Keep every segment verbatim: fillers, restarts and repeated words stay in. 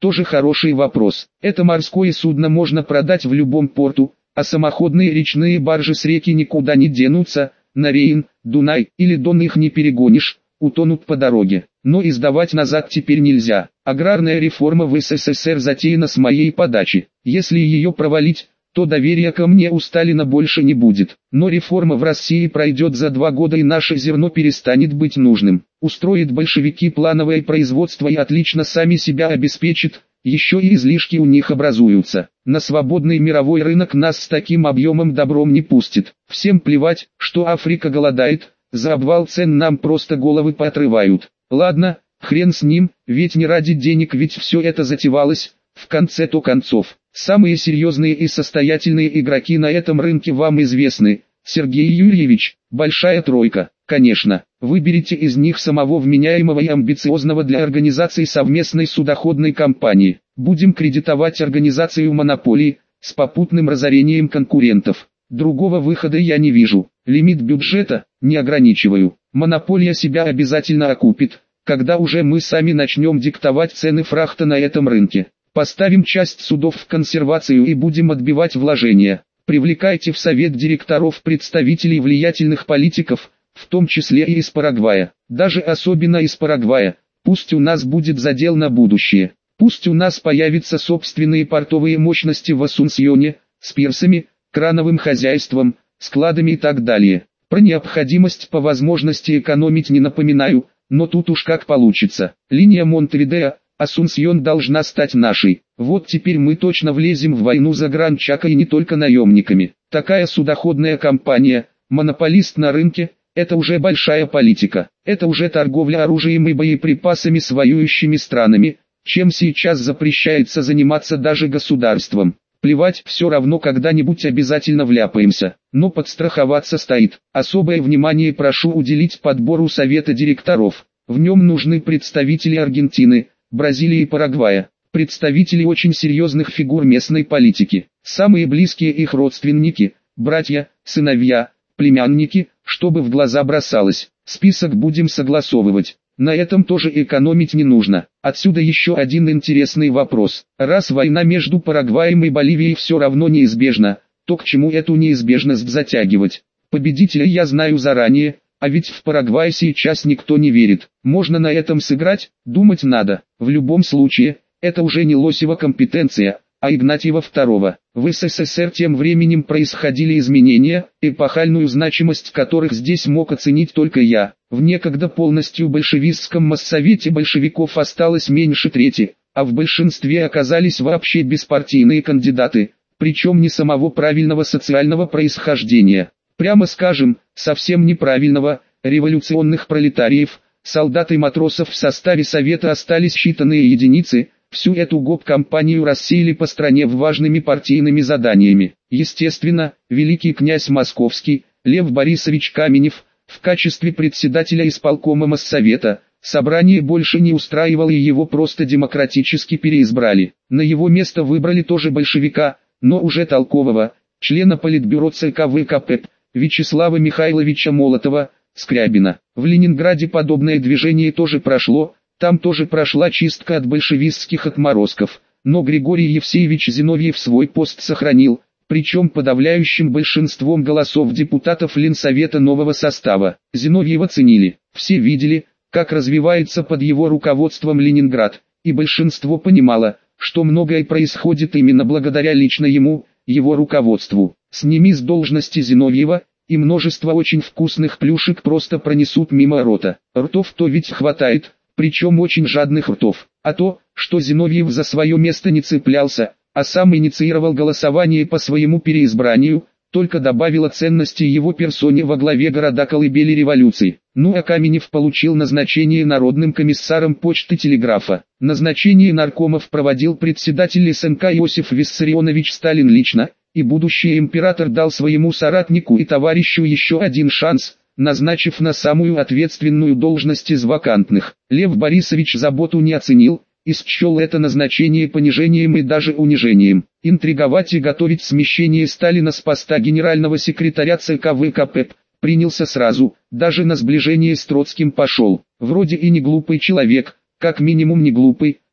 Тоже хороший вопрос. Это морское судно можно продать в любом порту, а самоходные речные баржи с реки никуда не денутся, на Рейн, Дунай или Дон их не перегонишь, утонут по дороге. Но и сдавать назад теперь нельзя. Аграрная реформа в СССР затеяна с моей подачи. Если ее провалить, то доверия ко мне у Сталина больше не будет. Но реформа в России пройдет за два года и наше зерно перестанет быть нужным. Устроят большевики плановое производство и отлично сами себя обеспечат, еще и излишки у них образуются. На свободный мировой рынок нас с таким объемом добром не пустит. Всем плевать, что Африка голодает, за обвал цен нам просто головы поотрывают. Ладно, хрен с ним, ведь не ради денег ведь все это затевалось, в конце-то концов. Самые серьезные и состоятельные игроки на этом рынке вам известны. Сергей Юрьевич, большая тройка, конечно. Выберите из них самого вменяемого и амбициозного для организации совместной судоходной компании. Будем кредитовать организацию монополии, с попутным разорением конкурентов. Другого выхода я не вижу. Лимит бюджета не ограничиваю. Монополия себя обязательно окупит, когда уже мы сами начнем диктовать цены фрахта на этом рынке. Поставим часть судов в консервацию и будем отбивать вложения. Привлекайте в совет директоров представителей влиятельных политиков, в том числе и из Парагвая. Даже особенно из Парагвая. Пусть у нас будет задел на будущее. Пусть у нас появятся собственные портовые мощности в Асунсьоне, с пирсами, крановым хозяйством, складами и так далее. Про необходимость по возможности экономить не напоминаю, но тут уж как получится. Линия Монтевидео, Асунсьон должна стать нашей. Вот теперь мы точно влезем в войну за Гран-Чако и не только наемниками. Такая судоходная компания, монополист на рынке, это уже большая политика. Это уже торговля оружием и боеприпасами с воюющими странами, чем сейчас запрещается заниматься даже государством. Плевать, все равно когда-нибудь обязательно вляпаемся, но подстраховаться стоит. Особое внимание прошу уделить подбору совета директоров. В нем нужны представители Аргентины, Бразилии и Парагвая, представители очень серьезных фигур местной политики, самые близкие их родственники, братья, сыновья, племянники, чтобы в глаза бросалось. Список будем согласовывать. На этом тоже экономить не нужно. Отсюда еще один интересный вопрос. Раз война между Парагваем и Боливией все равно неизбежна, то к чему эту неизбежность затягивать? Победителя я знаю заранее, а ведь в Парагвае сейчас никто не верит. Можно на этом сыграть, думать надо. В любом случае, это уже не Лосева компетенция, а Игнатьева второго. В СССР тем временем происходили изменения, эпохальную значимость которых здесь мог оценить только я. В некогда полностью большевистском моссовете большевиков осталось меньше трети, а в большинстве оказались вообще беспартийные кандидаты, причем не самого правильного социального происхождения. Прямо скажем, совсем неправильного, революционных пролетариев, солдат и матросов в составе Совета остались считанные единицы. Всю эту гоп-компанию рассеяли по стране важными партийными заданиями. Естественно, великий князь Московский, Лев Борисович Каменев, в качестве председателя исполкома Моссовета, собрание больше не устраивало и его просто демократически переизбрали. На его место выбрали тоже большевика, но уже толкового, члена Политбюро ЦК ВКП, Вячеслава Михайловича Молотова, Скрябина. В Ленинграде подобное движение тоже прошло. Там тоже прошла чистка от большевистских отморозков, но Григорий Евсеевич Зиновьев свой пост сохранил, причем подавляющим большинством голосов депутатов Ленсовета нового состава. Зиновьева ценили, все видели, как развивается под его руководством Ленинград, и большинство понимало, что многое происходит именно благодаря лично ему, его руководству. Сними с должности Зиновьева, и множество очень вкусных плюшек просто пронесут мимо рота. Ртов-то ведь хватает. Причем очень жадных ртов. А то, что Зиновьев за свое место не цеплялся, а сам инициировал голосование по своему переизбранию, только добавило ценности его персоне во главе города-колыбели революции. Ну а Каменев получил назначение народным комиссаром почты телеграфа. Назначение наркомов проводил председатель СНК Иосиф Виссарионович Сталин лично, и будущий император дал своему соратнику и товарищу еще один шанс – назначив на самую ответственную должность из вакантных. Лев Борисович заботу не оценил, и счел это назначение понижением и даже унижением. Интриговать и готовить смещение Сталина с поста генерального секретаря ЦК ВКП принялся сразу, даже на сближение с Троцким пошел. Вроде и не глупый человек, как минимум не глупый,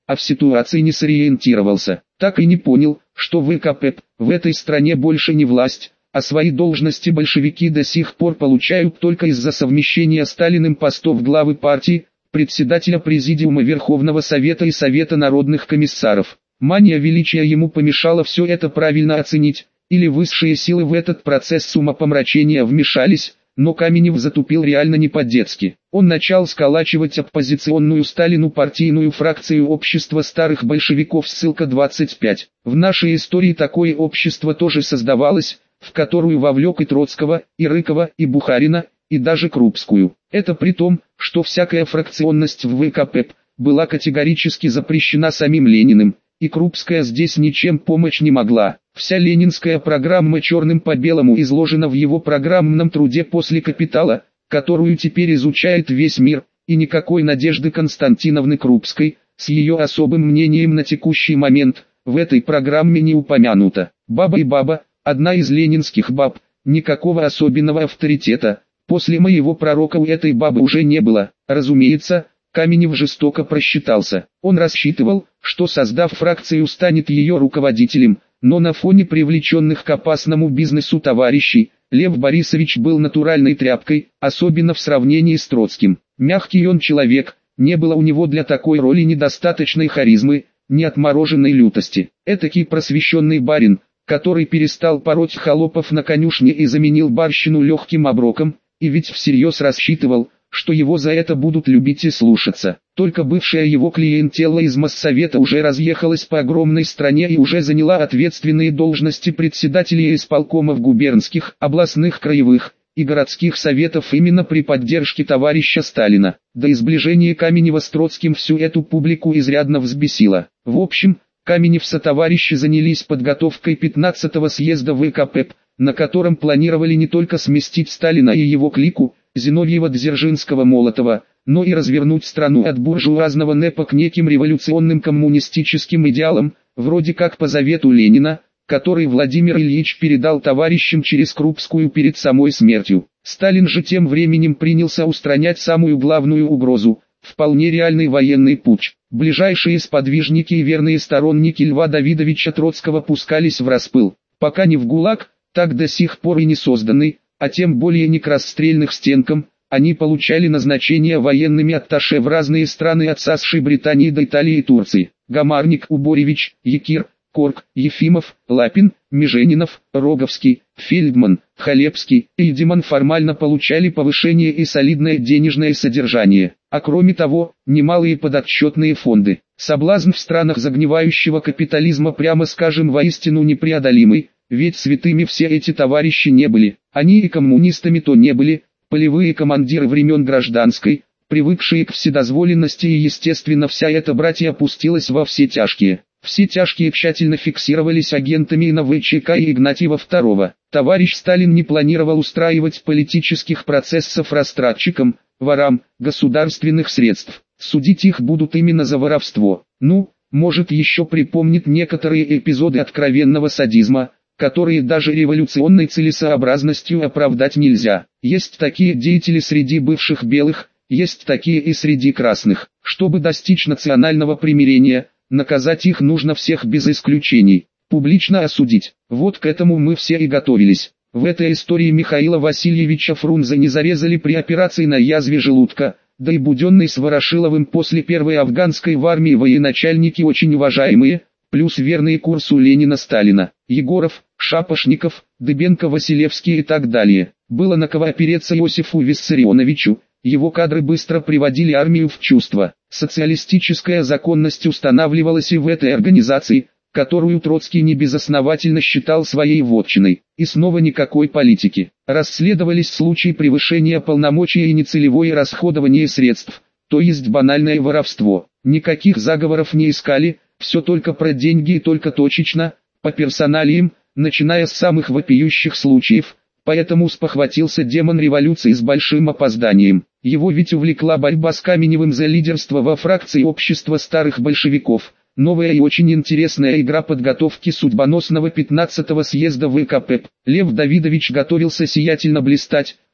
а в ситуации не сориентировался. Так и не понял, что ВКП в этой стране больше не власть, а свои должности большевики до сих пор получают только из-за совмещения Сталиным постов главы партии, председателя Президиума Верховного Совета и Совета народных комиссаров. Мания величия ему помешала все это правильно оценить, или высшие силы в этот процесс умопомрачения вмешались, но Каменев затупил реально не по-детски. Он начал сколачивать оппозиционную Сталину партийную фракцию общества старых большевиков, ссылка двадцать пять. В нашей истории такое общество тоже создавалось, в которую вовлек и Троцкого, и Рыкова, и Бухарина, и даже Крупскую. Это при том, что всякая фракционность в ВКП была категорически запрещена самим Лениным, и Крупская здесь ничем помочь не могла. Вся ленинская программа черным по белому изложена в его программном труде «После капитала», которую теперь изучает весь мир, и никакой Надежды Константиновны Крупской, с ее особым мнением на текущий момент, в этой программе не упомянуто. Баба и баба, одна из ленинских баб, никакого особенного авторитета. После моего пророка у этой бабы уже не было. Разумеется, Каменев жестоко просчитался. Он рассчитывал, что создав фракцию станет ее руководителем, но на фоне привлеченных к опасному бизнесу товарищей, Лев Борисович был натуральной тряпкой, особенно в сравнении с Троцким. Мягкий он человек, не было у него для такой роли недостаточной харизмы, ни отмороженной лютости. Этакий просвещенный барин, который перестал пороть холопов на конюшне и заменил барщину легким оброком, и ведь всерьез рассчитывал, что его за это будут любить и слушаться. Только бывшая его клиентела из Моссовета уже разъехалась по огромной стране и уже заняла ответственные должности председателей исполкомов губернских, областных, краевых и городских советов именно при поддержке товарища Сталина. Да и сближение Каменева с Троцким всю эту публику изрядно взбесило. В общем, Каменев сотоварищи занялись подготовкой пятнадцатого съезда ВКП, на котором планировали не только сместить Сталина и его клику, Зиновьева, Дзержинского, Молотова, но и развернуть страну от буржуазного НЭПа к неким революционным коммунистическим идеалам, вроде как по завету Ленина, который Владимир Ильич передал товарищам через Крупскую перед самой смертью. Сталин же тем временем принялся устранять самую главную угрозу – вполне реальный военный путч. Ближайшие сподвижники и верные сторонники Льва Давидовича Троцкого пускались в распыл. Пока не в ГУЛАГ, так до сих пор и не созданный, а тем более не к расстрельных стенкам, они получали назначение военными атташе в разные страны от САСШ, Британии до Италии и Турции. Гамарник, Уборевич, Якир, Корк, Ефимов, Лапин, Меженинов, Роговский, Фельдман, Халепский и Эйдеман формально получали повышение и солидное денежное содержание, а кроме того, немалые подотчетные фонды. Соблазн в странах загнивающего капитализма, прямо скажем, воистину непреодолимый, ведь святыми все эти товарищи не были, они и коммунистами то не были, полевые командиры времен гражданской, привыкшие к вседозволенности, и естественно вся эта братья опустилась во все тяжкие. Все тяжкие тщательно фиксировались агентами эн вэ че ка и Игнатьева второго. Товарищ Сталин не планировал устраивать политических процессов растратчикам, ворам, государственных средств. Судить их будут именно за воровство. Ну, может, еще припомнит некоторые эпизоды откровенного садизма, которые даже революционной целесообразностью оправдать нельзя. Есть такие деятели среди бывших белых, есть такие и среди красных. Чтобы достичь национального примирения, наказать их нужно всех без исключений, публично осудить. Вот к этому мы все и готовились. В этой истории Михаила Васильевича Фрунзе не зарезали при операции на язве желудка, да и буденный с Ворошиловым после первой афганской в армии военачальники очень уважаемые, плюс верные курсу Ленина-Сталина, Егоров, Шапошников, Дыбенко, Василевский и так далее. Было на кого опереться Иосифу Виссарионовичу, его кадры быстро приводили армию в чувство. Социалистическая законность устанавливалась и в этой организации, которую Троцкий небезосновательно считал своей вотчиной. И снова никакой политики. Расследовались случаи превышения полномочий и нецелевое расходование средств, то есть банальное воровство. Никаких заговоров не искали, все только про деньги и только точечно, по персоналиям, начиная с самых вопиющих случаев. Поэтому спохватился демон революции с большим опозданием. Его ведь увлекла борьба с Каменевым за лидерство во фракции общества старых большевиков. Новая и очень интересная игра подготовки судьбоносного пятнадцатого съезда ВКП. Лев Давидович готовился сиятельно блистать,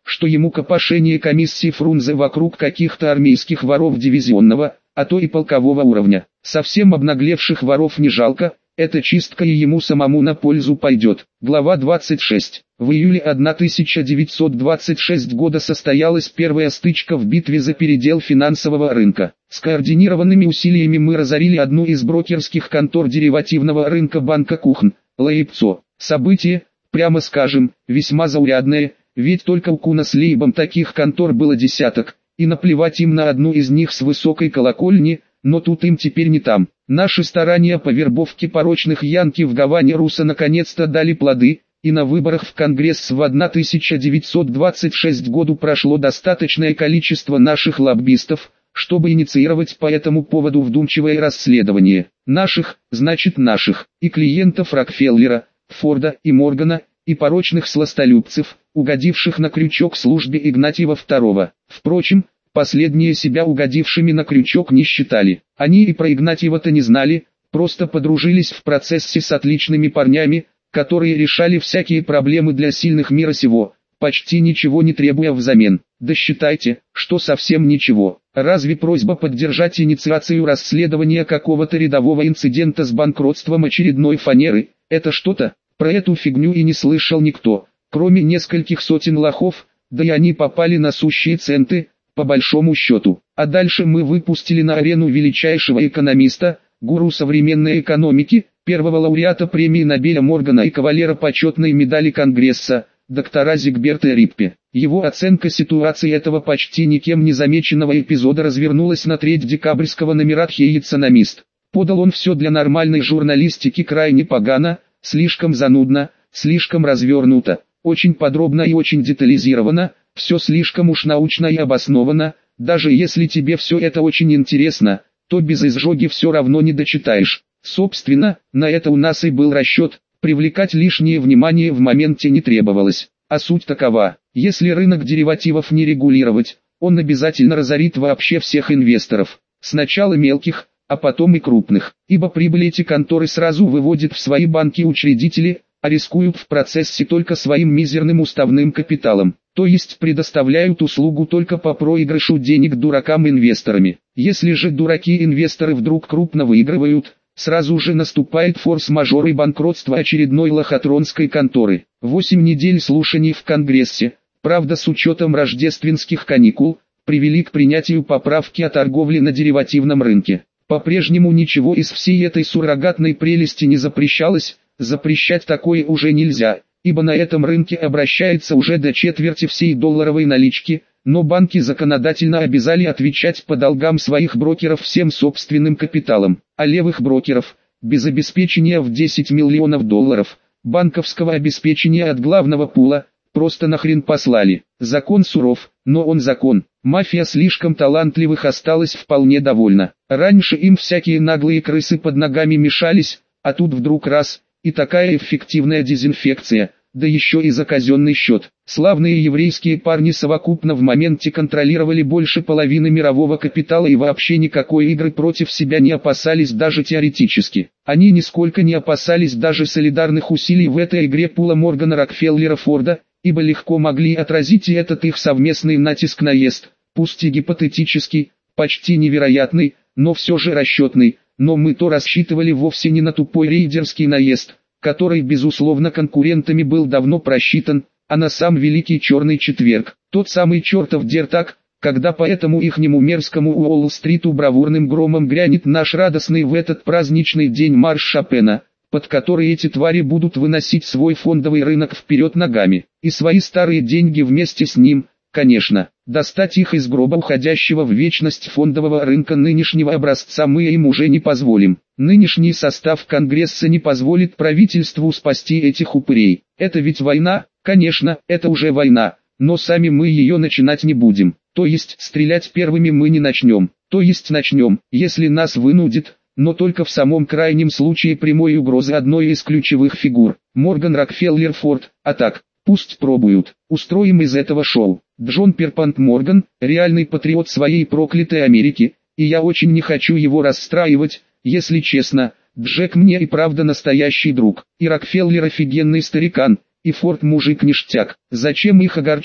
что ему копошение комиссии Фрунзе вокруг каких-то армейских воров дивизионного, а то и полкового уровня. Совсем обнаглевших воров не жалко, эта чистка и ему самому на пользу пойдет. Глава двадцать шесть. В июле тысяча девятьсот двадцать шестого года состоялась первая стычка в битве за передел финансового рынка. Скоординированными усилиями мы разорили одну из брокерских контор деривативного рынка банка Кухн, Лейпцо. Событие, прямо скажем, весьма заурядное, ведь только у Куна с Лейбом таких контор было десяток, и наплевать им на одну из них с высокой колокольни, но тут им теперь не там. Наши старания по вербовке порочных янки в Гаване Руса наконец-то дали плоды, и на выборах в Конгресс в тысяча девятьсот двадцать шестом году прошло достаточное количество наших лоббистов, чтобы инициировать по этому поводу вдумчивое расследование. Наших, значит наших, и клиентов Рокфеллера, Форда и Моргана, и порочных сластолюбцев, угодивших на крючок службе Игнатьева второго. Впрочем, последние себя угодившими на крючок не считали. Они и про Игнатьева-то не знали, просто подружились в процессе с отличными парнями, которые решали всякие проблемы для сильных мира сего, почти ничего не требуя взамен. Да считайте, что совсем ничего. Разве просьба поддержать инициацию расследования какого-то рядового инцидента с банкротством очередной фанеры, это что-то? Про эту фигню и не слышал никто, кроме нескольких сотен лохов, да и они попали на сущие центы, по большому счету. А дальше мы выпустили на арену величайшего экономиста, гуру современной экономики, первого лауреата премии Нобеля Моргана и кавалера почетной медали Конгресса, доктора Зигберта Риппе. Его оценка ситуации этого почти никем не замеченного эпизода развернулась на треть декабрьского номера «The Economist». Подал он все для нормальной журналистики крайне погано, слишком занудно, слишком развернуто, очень подробно и очень детализировано, все слишком уж научно и обосновано. Даже если тебе все это очень интересно, то без изжоги все равно не дочитаешь. Собственно, на это у нас и был расчет, привлекать лишнее внимание в моменте не требовалось. А суть такова: если рынок деривативов не регулировать, он обязательно разорит вообще всех инвесторов. Сначала мелких, а потом и крупных. Ибо прибыль эти конторы сразу выводят в свои банки-учредители, а рискуют в процессе только своим мизерным уставным капиталом. То есть предоставляют услугу только по проигрышу денег дуракам-инвесторами. Если же дураки-инвесторы вдруг крупно выигрывают, сразу же наступает форс-мажор и банкротство очередной лохотронской конторы. Восемь недель слушаний в Конгрессе, правда с учетом рождественских каникул, привели к принятию поправки о торговле на деривативном рынке. По-прежнему ничего из всей этой суррогатной прелести не запрещалось, запрещать такое уже нельзя, ибо на этом рынке обращается уже до четверти всей долларовой налички, но банки законодательно обязали отвечать по долгам своих брокеров всем собственным капиталом, а левых брокеров, без обеспечения в десять миллионов долларов, банковского обеспечения от главного пула, просто нахрен послали. Закон суров, но он закон. Мафия слишком талантливых осталась вполне довольна. Раньше им всякие наглые крысы под ногами мешались, а тут вдруг раз, и такая эффективная дезинфекция, да еще и за казенный счет. Славные еврейские парни совокупно в моменте контролировали больше половины мирового капитала и вообще никакой игры против себя не опасались даже теоретически. Они нисколько не опасались даже солидарных усилий в этой игре пула Моргана, Рокфеллера, Форда, ибо легко могли отразить и этот их совместный натиск-наезд, пусть и гипотетический, почти невероятный, но все же расчетный. Но мы-то рассчитывали вовсе не на тупой рейдерский наезд, который безусловно конкурентами был давно просчитан, а на сам Великий Черный Четверг, тот самый чертов дертак, когда по этому ихнему мерзкому Уолл-стриту бравурным громом грянет наш радостный в этот праздничный день марш Шопена, под который эти твари будут выносить свой фондовый рынок вперед ногами, и свои старые деньги вместе с ним, конечно. Достать их из гроба уходящего в вечность фондового рынка нынешнего образца мы им уже не позволим. Нынешний состав Конгресса не позволит правительству спасти этих упырей. Это ведь война, конечно, это уже война, но сами мы ее начинать не будем. То есть стрелять первыми мы не начнем, то есть начнем, если нас вынудит, но только в самом крайнем случае прямой угрозы одной из ключевых фигур. Морган, Рокфеллер, Форд, а так, пусть пробуют, устроим из этого шоу. Джон Перпант Морган, реальный патриот своей проклятой Америки, и я очень не хочу его расстраивать, если честно. Джек мне и правда настоящий друг, и Рокфеллер офигенный старикан, и Форд мужик ништяк. Зачем их огорчать,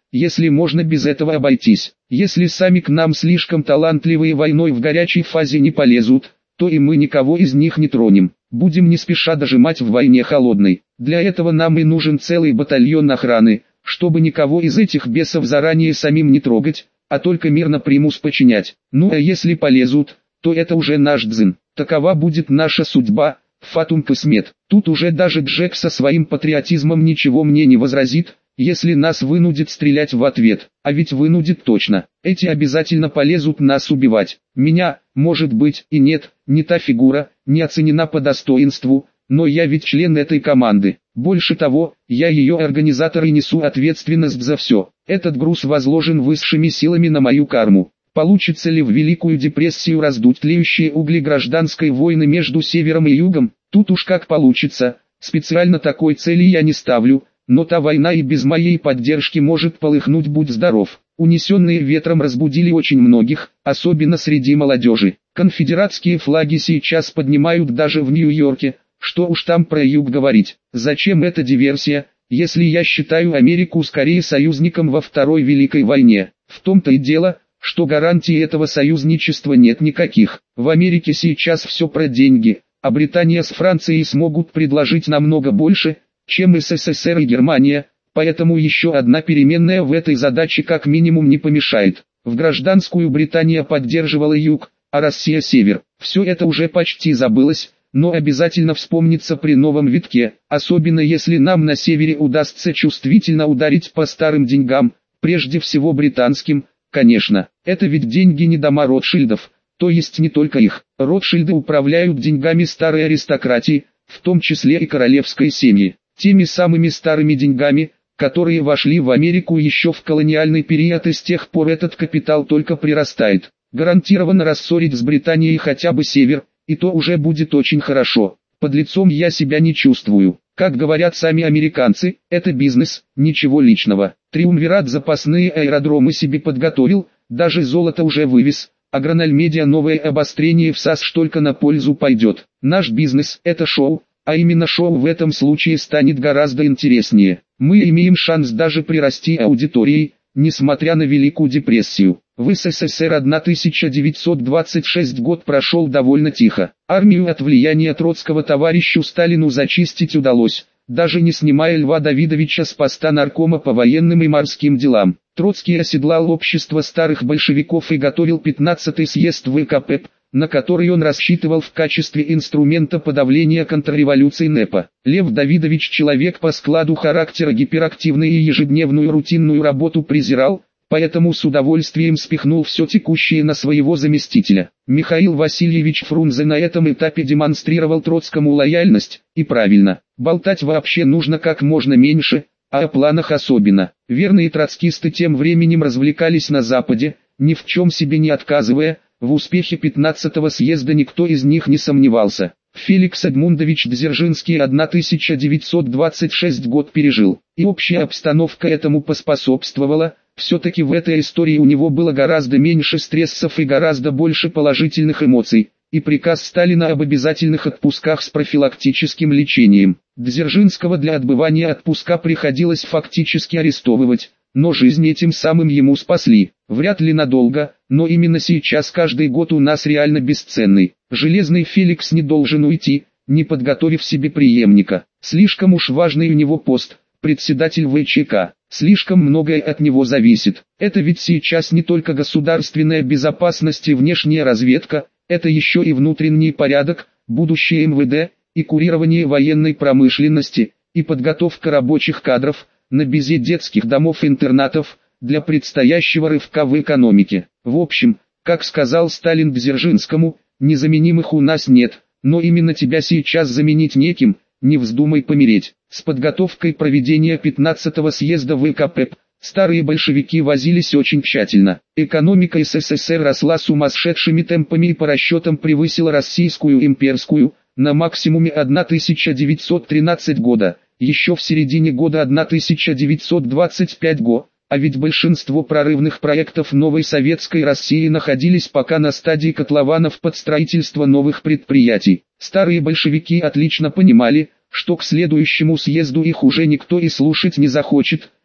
если можно без этого обойтись. Если сами к нам слишком талантливые войной в горячей фазе не полезут, то и мы никого из них не тронем. Будем не спеша дожимать в войне холодной. Для этого нам и нужен целый батальон охраны, чтобы никого из этих бесов заранее самим не трогать, а только мирно примус подчинять. Ну а если полезут, то это уже наш дзин. Такова будет наша судьба, фатум кисмет. Тут уже даже Джек со своим патриотизмом ничего мне не возразит, если нас вынудит стрелять в ответ. А ведь вынудит точно. Эти обязательно полезут нас убивать. Меня, может быть, и нет, не та фигура, не оценена по достоинству, но я ведь член этой команды. Больше того, я ее организатор и несу ответственность за все. Этот груз возложен высшими силами на мою карму. Получится ли в Великую депрессию раздуть тлеющие угли гражданской войны между севером и югом? Тут уж как получится. Специально такой цели я не ставлю, но та война и без моей поддержки может полыхнуть, будь здоров. Унесенные ветром разбудили очень многих, особенно среди молодежи. Конфедератские флаги сейчас поднимают даже в Нью-Йорке. Что уж там про юг говорить. Зачем эта диверсия, если я считаю Америку скорее союзником во Второй Великой войне? В том-то и дело, что гарантий этого союзничества нет никаких. В Америке сейчас все про деньги, а Британия с Францией смогут предложить намного больше, чем СССР и Германия, поэтому еще одна переменная в этой задаче как минимум не помешает. В гражданскую Британия поддерживала юг, а Россия север. Все это уже почти забылось, но обязательно вспомнится при новом витке, особенно если нам на севере удастся чувствительно ударить по старым деньгам, прежде всего британским. Конечно, это ведь деньги не дома Ротшильдов, то есть не только их. Ротшильды управляют деньгами старой аристократии, в том числе и королевской семьи. Теми самыми старыми деньгами, которые вошли в Америку еще в колониальный период, и с тех пор этот капитал только прирастает. Гарантированно рассорить с Британией хотя бы север, и то уже будет очень хорошо. Под лицом я себя не чувствую. Как говорят сами американцы, это бизнес, ничего личного. Триумвират запасные аэродромы себе подготовил, даже золото уже вывез, а Гранальмедиа новое обострение в САСШ только на пользу пойдет. Наш бизнес – это шоу, а именно шоу в этом случае станет гораздо интереснее. Мы имеем шанс даже прирасти аудиторией, несмотря на Великую депрессию. В СССР тысяча девятьсот двадцать шестой год прошел довольно тихо. Армию от влияния Троцкого товарищу Сталину зачистить удалось, даже не снимая Льва Давидовича с поста наркома по военным и морским делам. Троцкий оседлал общество старых большевиков и готовил пятнадцатый съезд ВКП, на который он рассчитывал в качестве инструмента подавления контрреволюции НЭПа. Лев Давидович, человек по складу характера гиперактивный и ежедневную рутинную работу презирал, поэтому с удовольствием спихнул все текущее на своего заместителя. Михаил Васильевич Фрунзе на этом этапе демонстрировал Троцкому лояльность, и правильно. Болтать вообще нужно как можно меньше, а о планах особенно. Верные троцкисты тем временем развлекались на Западе, ни в чем себе не отказывая. В успехе пятнадцатого съезда никто из них не сомневался. Феликс Эдмундович Дзержинский тысяча девятьсот двадцать шестой год пережил, и общая обстановка этому поспособствовала. Все-таки в этой истории у него было гораздо меньше стрессов и гораздо больше положительных эмоций, и приказ Сталина об обязательных отпусках с профилактическим лечением. Дзержинского для отбывания отпуска приходилось фактически арестовывать, но жизнь этим самым ему спасли. Вряд ли надолго, но именно сейчас каждый год у нас реально бесценный. Железный Феликс не должен уйти, не подготовив себе преемника. Слишком уж важный у него пост, председатель ВЧК. Слишком многое от него зависит. Это ведь сейчас не только государственная безопасность и внешняя разведка, это еще и внутренний порядок, будущее эм вэ дэ, и курирование военной промышленности, и подготовка рабочих кадров, на безе детских домов-интернатов, для предстоящего рывка в экономике. В общем, как сказал Сталин Дзержинскому, незаменимых у нас нет, но именно тебя сейчас заменить неким, не вздумай помереть. С подготовкой проведения пятнадцатого съезда ВКП старые большевики возились очень тщательно. Экономика СССР росла сумасшедшими темпами и по расчетам превысила российскую имперскую, на максимуме тысяча девятьсот тринадцатого года, еще в середине года тысяча девятьсот двадцать пятого года. А ведь большинство прорывных проектов новой советской России находились пока на стадии котлованов под строительство новых предприятий. Старые большевики отлично понимали, что к следующему съезду их уже никто и слушать не захочет,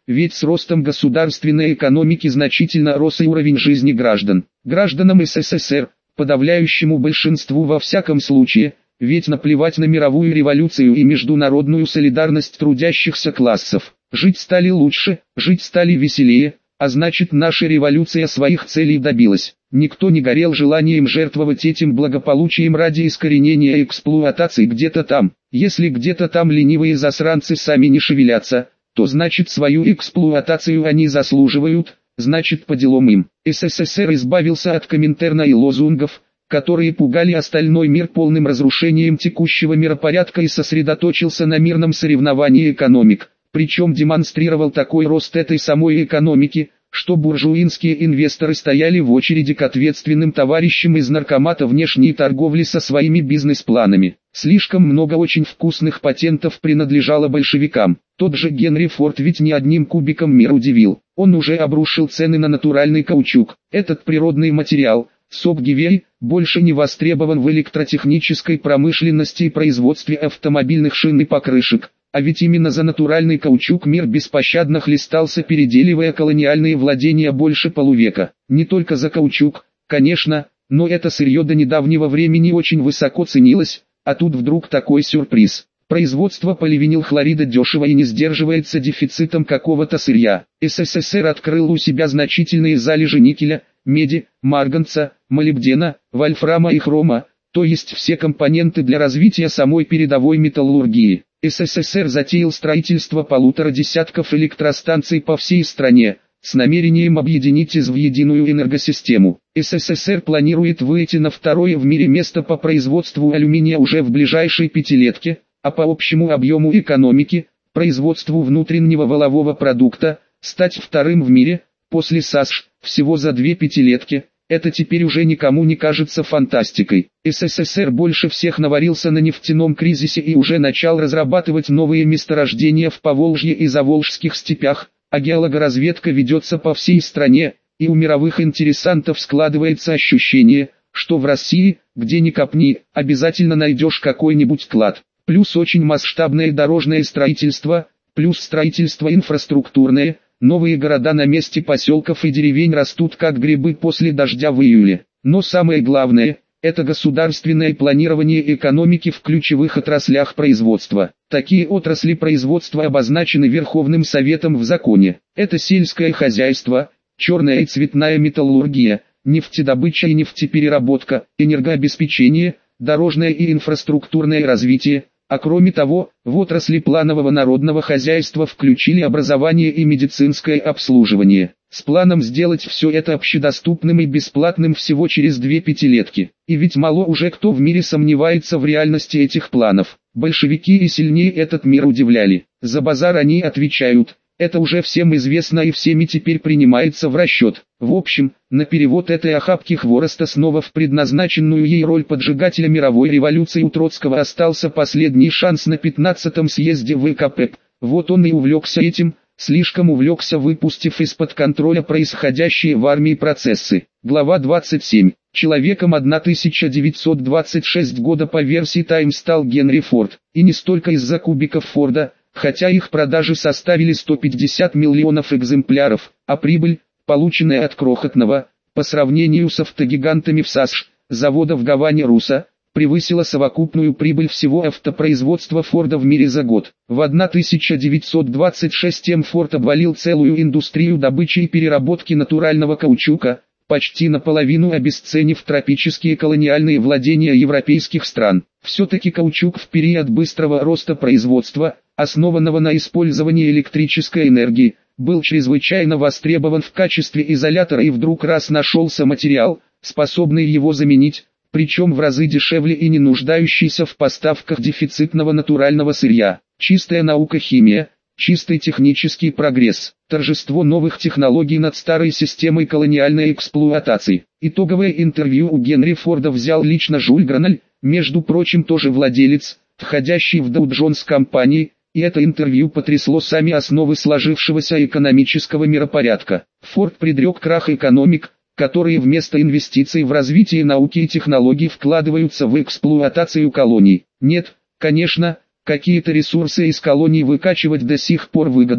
ведь с ростом государственной экономики значительно рос и уровень жизни граждан. Гражданам СССР, подавляющему большинству во всяком случае, ведь наплевать на мировую революцию и международную солидарность трудящихся классов. Жить стали лучше, жить стали веселее, а значит наша революция своих целей добилась. Никто не горел желанием жертвовать этим благополучием ради искоренения эксплуатации где-то там. Если где-то там ленивые засранцы сами не шевелятся, то значит свою эксплуатацию они заслуживают, значит по делам им. СССР избавился от Коминтерна и лозунгов, которые пугали остальной мир полным разрушением текущего миропорядка, и сосредоточился на мирном соревновании экономик. Причем демонстрировал такой рост этой самой экономики, что буржуинские инвесторы стояли в очереди к ответственным товарищам из наркомата внешней торговли со своими бизнес-планами. Слишком много очень вкусных патентов принадлежало большевикам. Тот же Генри Форд ведь не одним кубиком мир удивил. Он уже обрушил цены на натуральный каучук. Этот природный материал, сок Гивей, больше не востребован в электротехнической промышленности и производстве автомобильных шин и покрышек. А ведь именно за натуральный каучук мир беспощадно хлестался, переделивая колониальные владения больше полувека. Не только за каучук, конечно, но это сырье до недавнего времени очень высоко ценилось, а тут вдруг такой сюрприз. Производство поливинилхлорида дешево и не сдерживается дефицитом какого-то сырья. СССР открыл у себя значительные залежи никеля, меди, марганца, молибдена, вольфрама и хрома, то есть все компоненты для развития самой передовой металлургии. СССР затеял строительство полутора десятков электростанций по всей стране, с намерением объединить их в единую энергосистему. СССР планирует выйти на второе в мире место по производству алюминия уже в ближайшей пятилетке, а по общему объему экономики, производству внутреннего валового продукта, стать вторым в мире, после САСШ, всего за две пятилетки. Это теперь уже никому не кажется фантастикой. СССР больше всех наварился на нефтяном кризисе и уже начал разрабатывать новые месторождения в Поволжье и Заволжских степях, а геологоразведка ведется по всей стране, и у мировых интересантов складывается ощущение, что в России, где ни копни, обязательно найдешь какой-нибудь клад. Плюс очень масштабное дорожное строительство, плюс строительство инфраструктурное. Новые города на месте поселков и деревень растут как грибы после дождя в июле. Но самое главное – это государственное планирование экономики в ключевых отраслях производства. Такие отрасли производства обозначены Верховным Советом в законе. Это сельское хозяйство, черная и цветная металлургия, нефтедобыча и нефтепереработка, энергообеспечение, дорожное и инфраструктурное развитие. А кроме того, в отрасли планового народного хозяйства включили образование и медицинское обслуживание, с планом сделать все это общедоступным и бесплатным всего через две пятилетки. И ведь мало уже кто в мире сомневается в реальности этих планов. Большевики и сильнее этот мир удивляли. За базар они отвечают. Это уже всем известно и всеми теперь принимается в расчет. В общем, на перевод этой охапки хвороста снова в предназначенную ей роль поджигателя мировой революции у Троцкого остался последний шанс на пятнадцатом съезде ВКП. Вот он и увлекся этим, слишком увлекся, выпустив из-под контроля происходящие в армии процессы. Глава двадцать семь. Человеком тысяча девятьсот двадцать шестого года по версии Times стал Генри Форд. И не столько из-за кубиков Форда, хотя их продажи составили сто пятьдесят миллионов экземпляров, а прибыль, полученная от крохотного, по сравнению с автогигантами в САСШ, завода в Гаване Руса, превысила совокупную прибыль всего автопроизводства Форда в мире за год. В тысяча девятьсот двадцать шестом Форд обвалил целую индустрию добычи и переработки натурального каучука, почти наполовину обесценив тропические колониальные владения европейских стран. Все-таки каучук в период быстрого роста производства, основанного на использовании электрической энергии, был чрезвычайно востребован в качестве изолятора, и вдруг раз нашелся материал, способный его заменить, причем в разы дешевле и не нуждающийся в поставках дефицитного натурального сырья. Чистая наука, химия, чистый технический прогресс, торжество новых технологий над старой системой колониальной эксплуатации. Итоговое интервью у Генри Форда взял лично Жюль Граналь, между прочим тоже владелец, входящий в Dow Jones компании, и это интервью потрясло сами основы сложившегося экономического миропорядка. Форд предрек крах экономик, которые вместо инвестиций в развитие науки и технологий вкладываются в эксплуатацию колоний. Нет, конечно, какие-то ресурсы из колоний выкачивать до сих пор выгодно,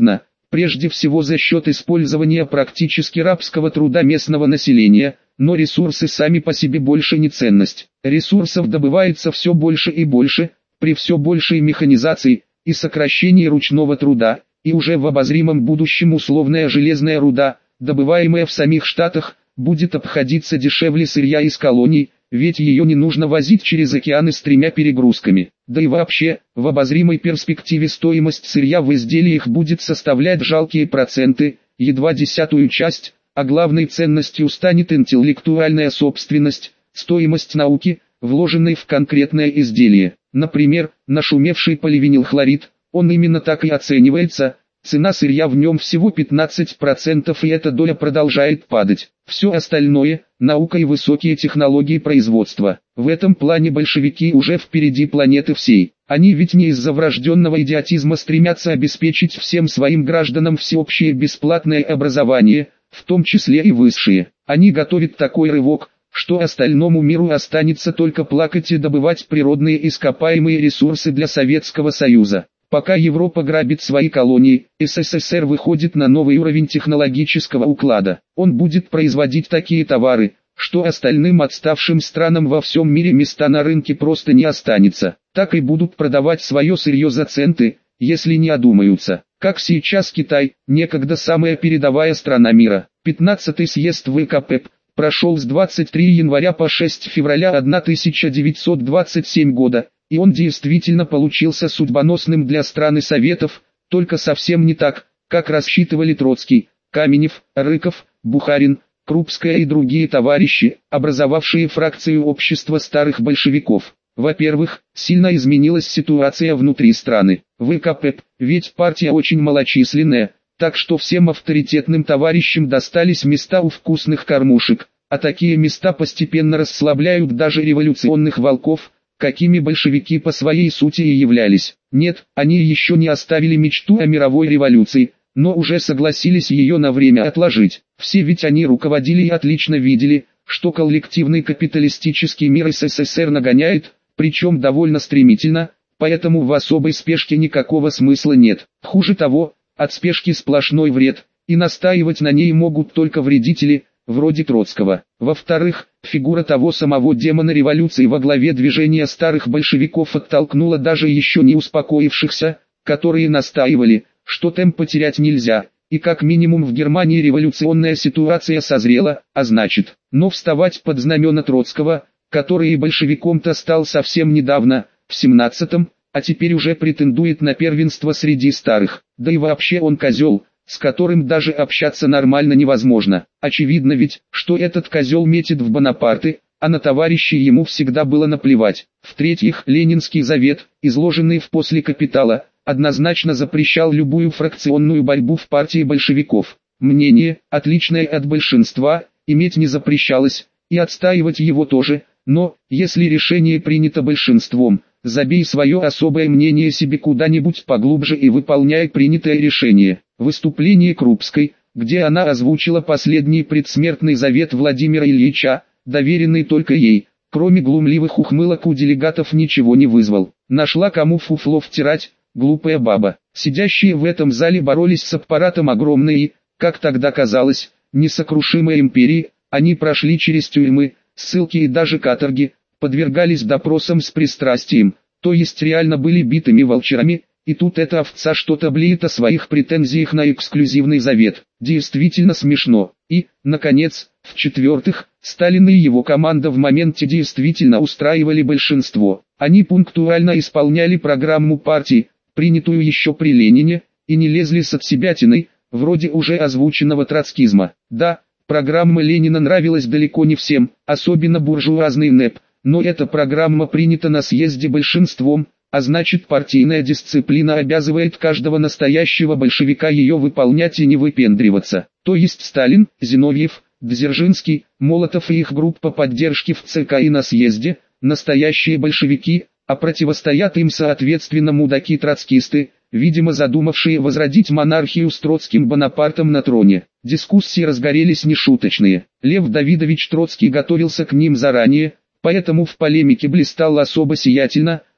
прежде всего за счет использования практически рабского труда местного населения, но ресурсы сами по себе больше не ценность. Ресурсов добывается все больше и больше, при все большей механизации и сокращении ручного труда, и уже в обозримом будущем условная железная руда, добываемая в самих Штатах, будет обходиться дешевле сырья из колоний, ведь ее не нужно возить через океаны с тремя перегрузками. Да и вообще, в обозримой перспективе стоимость сырья в изделиях будет составлять жалкие проценты, едва десятую часть, а главной ценностью станет интеллектуальная собственность, стоимость науки, вложенной в конкретное изделие. Например, нашумевший поливинилхлорид, он именно так и оценивается. Цена сырья в нем всего пятнадцать процентов, и эта доля продолжает падать. Все остальное – наука и высокие технологии производства. В этом плане большевики уже впереди планеты всей. Они ведь не из-за врожденного идиотизма стремятся обеспечить всем своим гражданам всеобщее бесплатное образование, в том числе и высшее. Они готовят такой рывок, что остальному миру останется только плакать и добывать природные ископаемые ресурсы для Советского Союза. Пока Европа грабит свои колонии, СССР выходит на новый уровень технологического уклада. Он будет производить такие товары, что остальным отставшим странам во всем мире места на рынке просто не останется. Так и будут продавать свое сырье за центы, если не одумаются. Как сейчас Китай, некогда самая передовая страна мира. пятнадцатый съезд ВКПБ прошел с двадцать третьего января по шестое февраля тысяча девятьсот двадцать седьмого года. И он действительно получился судьбоносным для страны Советов, только совсем не так, как рассчитывали Троцкий, Каменев, Рыков, Бухарин, Крупская и другие товарищи, образовавшие фракцию общества старых большевиков. Во-первых, сильно изменилась ситуация внутри страны. ВКПБ, ведь партия очень малочисленная, так что всем авторитетным товарищам достались места у вкусных кормушек, а такие места постепенно расслабляют даже революционных волков, какими большевики по своей сути и являлись. Нет, они еще не оставили мечту о мировой революции, но уже согласились ее на время отложить. Все ведь они руководили и отлично видели, что коллективный капиталистический мир СССР нагоняет, причем довольно стремительно, поэтому в особой спешке никакого смысла нет. Хуже того, от спешки сплошной вред, и настаивать на ней могут только вредители, вроде Троцкого. Во-вторых, фигура того самого демона революции во главе движения старых большевиков оттолкнула даже еще не успокоившихся, которые настаивали, что темп потерять нельзя, и как минимум в Германии революционная ситуация созрела, а значит, но вставать под знамена Троцкого, который и большевиком-то стал совсем недавно, в семнадцатом, а теперь уже претендует на первенство среди старых, да и вообще он козел, с которым даже общаться нормально невозможно. Очевидно ведь, что этот козел метит в Бонапарты, а на товарищей ему всегда было наплевать. В-третьих, Ленинский завет, изложенный в «После капитала», однозначно запрещал любую фракционную борьбу в партии большевиков. Мнение, отличное от большинства, иметь не запрещалось, и отстаивать его тоже, но, если решение принято большинством, забей свое особое мнение себе куда-нибудь поглубже и выполняй принятое решение. Выступление Крупской, где она озвучила последний предсмертный завет Владимира Ильича, доверенный только ей, кроме глумливых ухмылок у делегатов ничего не вызвал. Нашла кому фуфло втирать, глупая баба. Сидящие в этом зале боролись с аппаратом огромной и, как тогда казалось, несокрушимой империи. Они прошли через тюрьмы, ссылки и даже каторги, подвергались допросам с пристрастием, то есть реально были битыми волчарами. И тут эта овца что-то блеет о своих претензиях на эксклюзивный завет. Действительно смешно. И, наконец, в-четвертых, Сталин и его команда в моменте действительно устраивали большинство. Они пунктуально исполняли программу партии, принятую еще при Ленине, и не лезли с отсебятиной, вроде уже озвученного троцкизма. Да, программа Ленина нравилась далеко не всем, особенно буржуазный НЭП, но эта программа принята на съезде большинством, а значит партийная дисциплина обязывает каждого настоящего большевика ее выполнять и не выпендриваться. То есть Сталин, Зиновьев, Дзержинский, Молотов и их группа поддержки в ЦК и на съезде, настоящие большевики, а противостоят им соответственно мудаки-троцкисты, видимо задумавшие возродить монархию с Троцким Бонапартом на троне. Дискуссии разгорелись нешуточные. Лев Давидович Троцкий готовился к ним заранее, поэтому в полемике блистал особо сиятельно,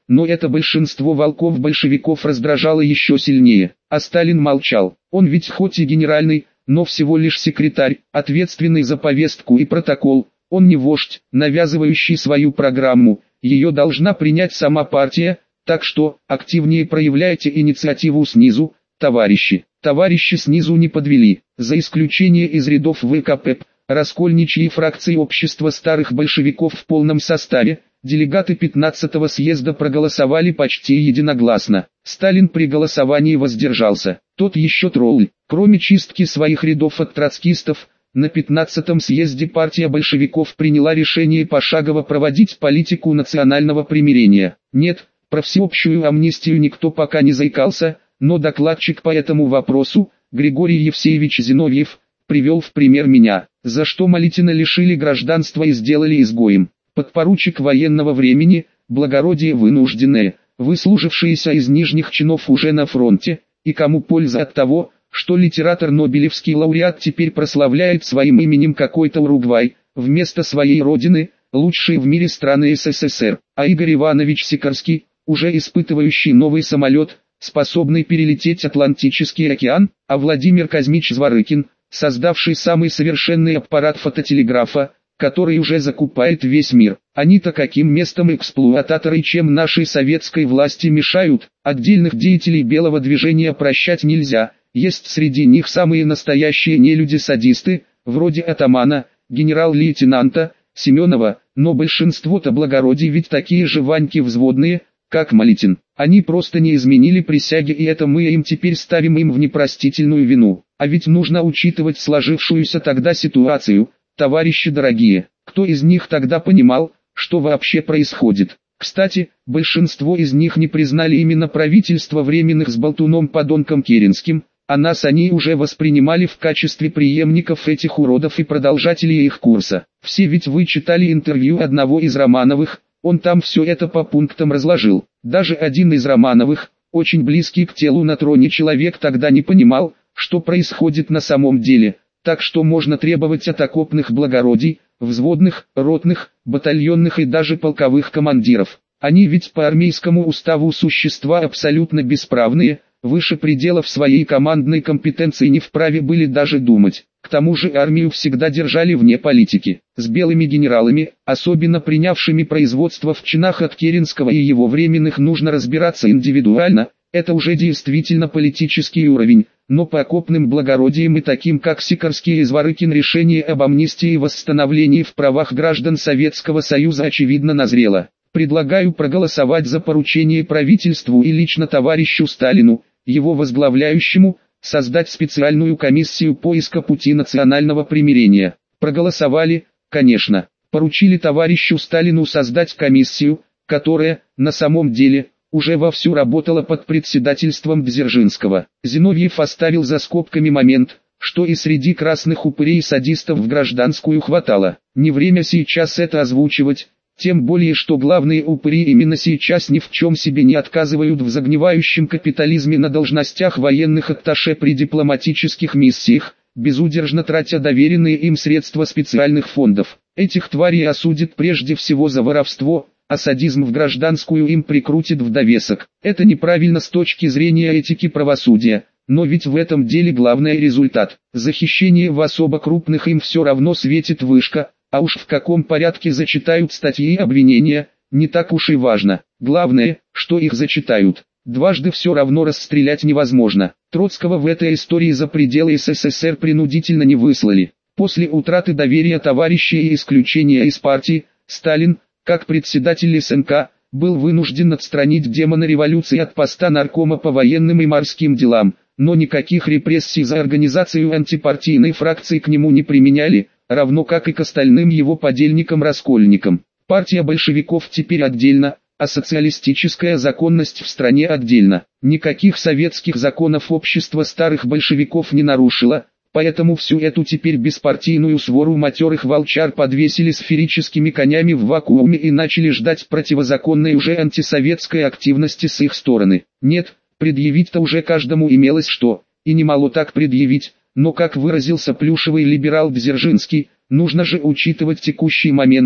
но это большинство волков-большевиков раздражало еще сильнее. А Сталин молчал. Он ведь хоть и генеральный, но всего лишь секретарь, ответственный за повестку и протокол. Он не вождь, навязывающий свою программу, ее должна принять сама партия, так что, активнее проявляйте инициативу снизу, товарищи. Товарищи снизу не подвели, за исключением из рядов ВКП, раскольничьей фракции общества старых большевиков в полном составе. Делегаты пятнадцатого съезда проголосовали почти единогласно. Сталин при голосовании воздержался. Тот еще тролль. Кроме чистки своих рядов от троцкистов, на пятнадцатом съезде партия большевиков приняла решение пошагово проводить политику национального примирения. Нет, про всеобщую амнистию никто пока не заикался, но докладчик по этому вопросу, Григорий Евсеевич Зиновьев, привел в пример меня, за что Малитина лишили гражданства и сделали изгоем. Подпоручик военного времени, благородие вынужденное, выслужившийся из нижних чинов уже на фронте, и кому польза от того, что литератор-нобелевский лауреат теперь прославляет своим именем какой-то Уругвай, вместо своей родины, лучшей в мире страны СССР, а Игорь Иванович Сикорский, уже испытывающий новый самолет, способный перелететь Атлантический океан, а Владимир Казмич Зворыкин, создавший самый совершенный аппарат фототелеграфа, который уже закупает весь мир. Они-то каким местом эксплуататоры, чем нашей советской власти мешают. Отдельных деятелей белого движения прощать нельзя, есть среди них самые настоящие нелюди-садисты, вроде атамана, генерал-лейтенанта, Семенова, но большинство-то благородий ведь такие же Ваньки взводные, как Малитин. Они просто не изменили присяги, и это мы им теперь ставим им в непростительную вину. А ведь нужно учитывать сложившуюся тогда ситуацию. Товарищи дорогие, кто из них тогда понимал, что вообще происходит? Кстати, большинство из них не признали именно правительство временных с болтуном-подонком Керенским, а нас они уже воспринимали в качестве преемников этих уродов и продолжателей их курса. Все ведь вы читали интервью одного из Романовых, он там все это по пунктам разложил. Даже один из Романовых, очень близкий к телу на троне человек, тогда не понимал, что происходит на самом деле. Так что можно требовать от окопных благородий, взводных, ротных, батальонных и даже полковых командиров. Они ведь по армейскому уставу существа абсолютно бесправные, выше пределов своей командной компетенции не вправе были даже думать. К тому же армию всегда держали вне политики. С белыми генералами, особенно принявшими производство в чинах от Керенского и его временных, нужно разбираться индивидуально, это уже действительно политический уровень. Но по окопным благородиям и таким как Сикорский и Зворыкин решение об амнистии и восстановлении в правах граждан Советского Союза очевидно назрело. Предлагаю проголосовать за поручение правительству и лично товарищу Сталину, его возглавляющему, создать специальную комиссию поиска пути национального примирения. Проголосовали, конечно, поручили товарищу Сталину создать комиссию, которая, на самом деле, уже вовсю работала под председательством Дзержинского. Зиновьев оставил за скобками момент, что и среди красных упырей садистов в гражданскую хватало. Не время сейчас это озвучивать, тем более что главные упыри именно сейчас ни в чем себе не отказывают в загнивающем капитализме на должностях военных атташе при дипломатических миссиях, безудержно тратя доверенные им средства специальных фондов. Этих тварей осудят прежде всего за воровство, а садизм в гражданскую им прикрутит в довесок. Это неправильно с точки зрения этики правосудия, но ведь в этом деле главный результат. За хищение в особо крупных им все равно светит вышка, а уж в каком порядке зачитают статьи обвинения, не так уж и важно. Главное, что их зачитают. Дважды все равно расстрелять невозможно. Троцкого в этой истории за пределы СССР принудительно не выслали. После утраты доверия товарищей и исключения из партии, Сталин, как председатель СНК, был вынужден отстранить демона революции от поста наркома по военным и морским делам, но никаких репрессий за организацию антипартийной фракции к нему не применяли, равно как и к остальным его подельникам-раскольникам. Партия большевиков теперь отдельно, а социалистическая законность в стране отдельно. Никаких советских законов общество старых большевиков не нарушило. Поэтому всю эту теперь беспартийную свору матерых волчар подвесили сферическими конями в вакууме и начали ждать противозаконной уже антисоветской активности с их стороны. Нет, предъявить-то уже каждому имелось что, и немало так предъявить, но как выразился плюшевый либерал Дзержинский, нужно же учитывать текущий момент,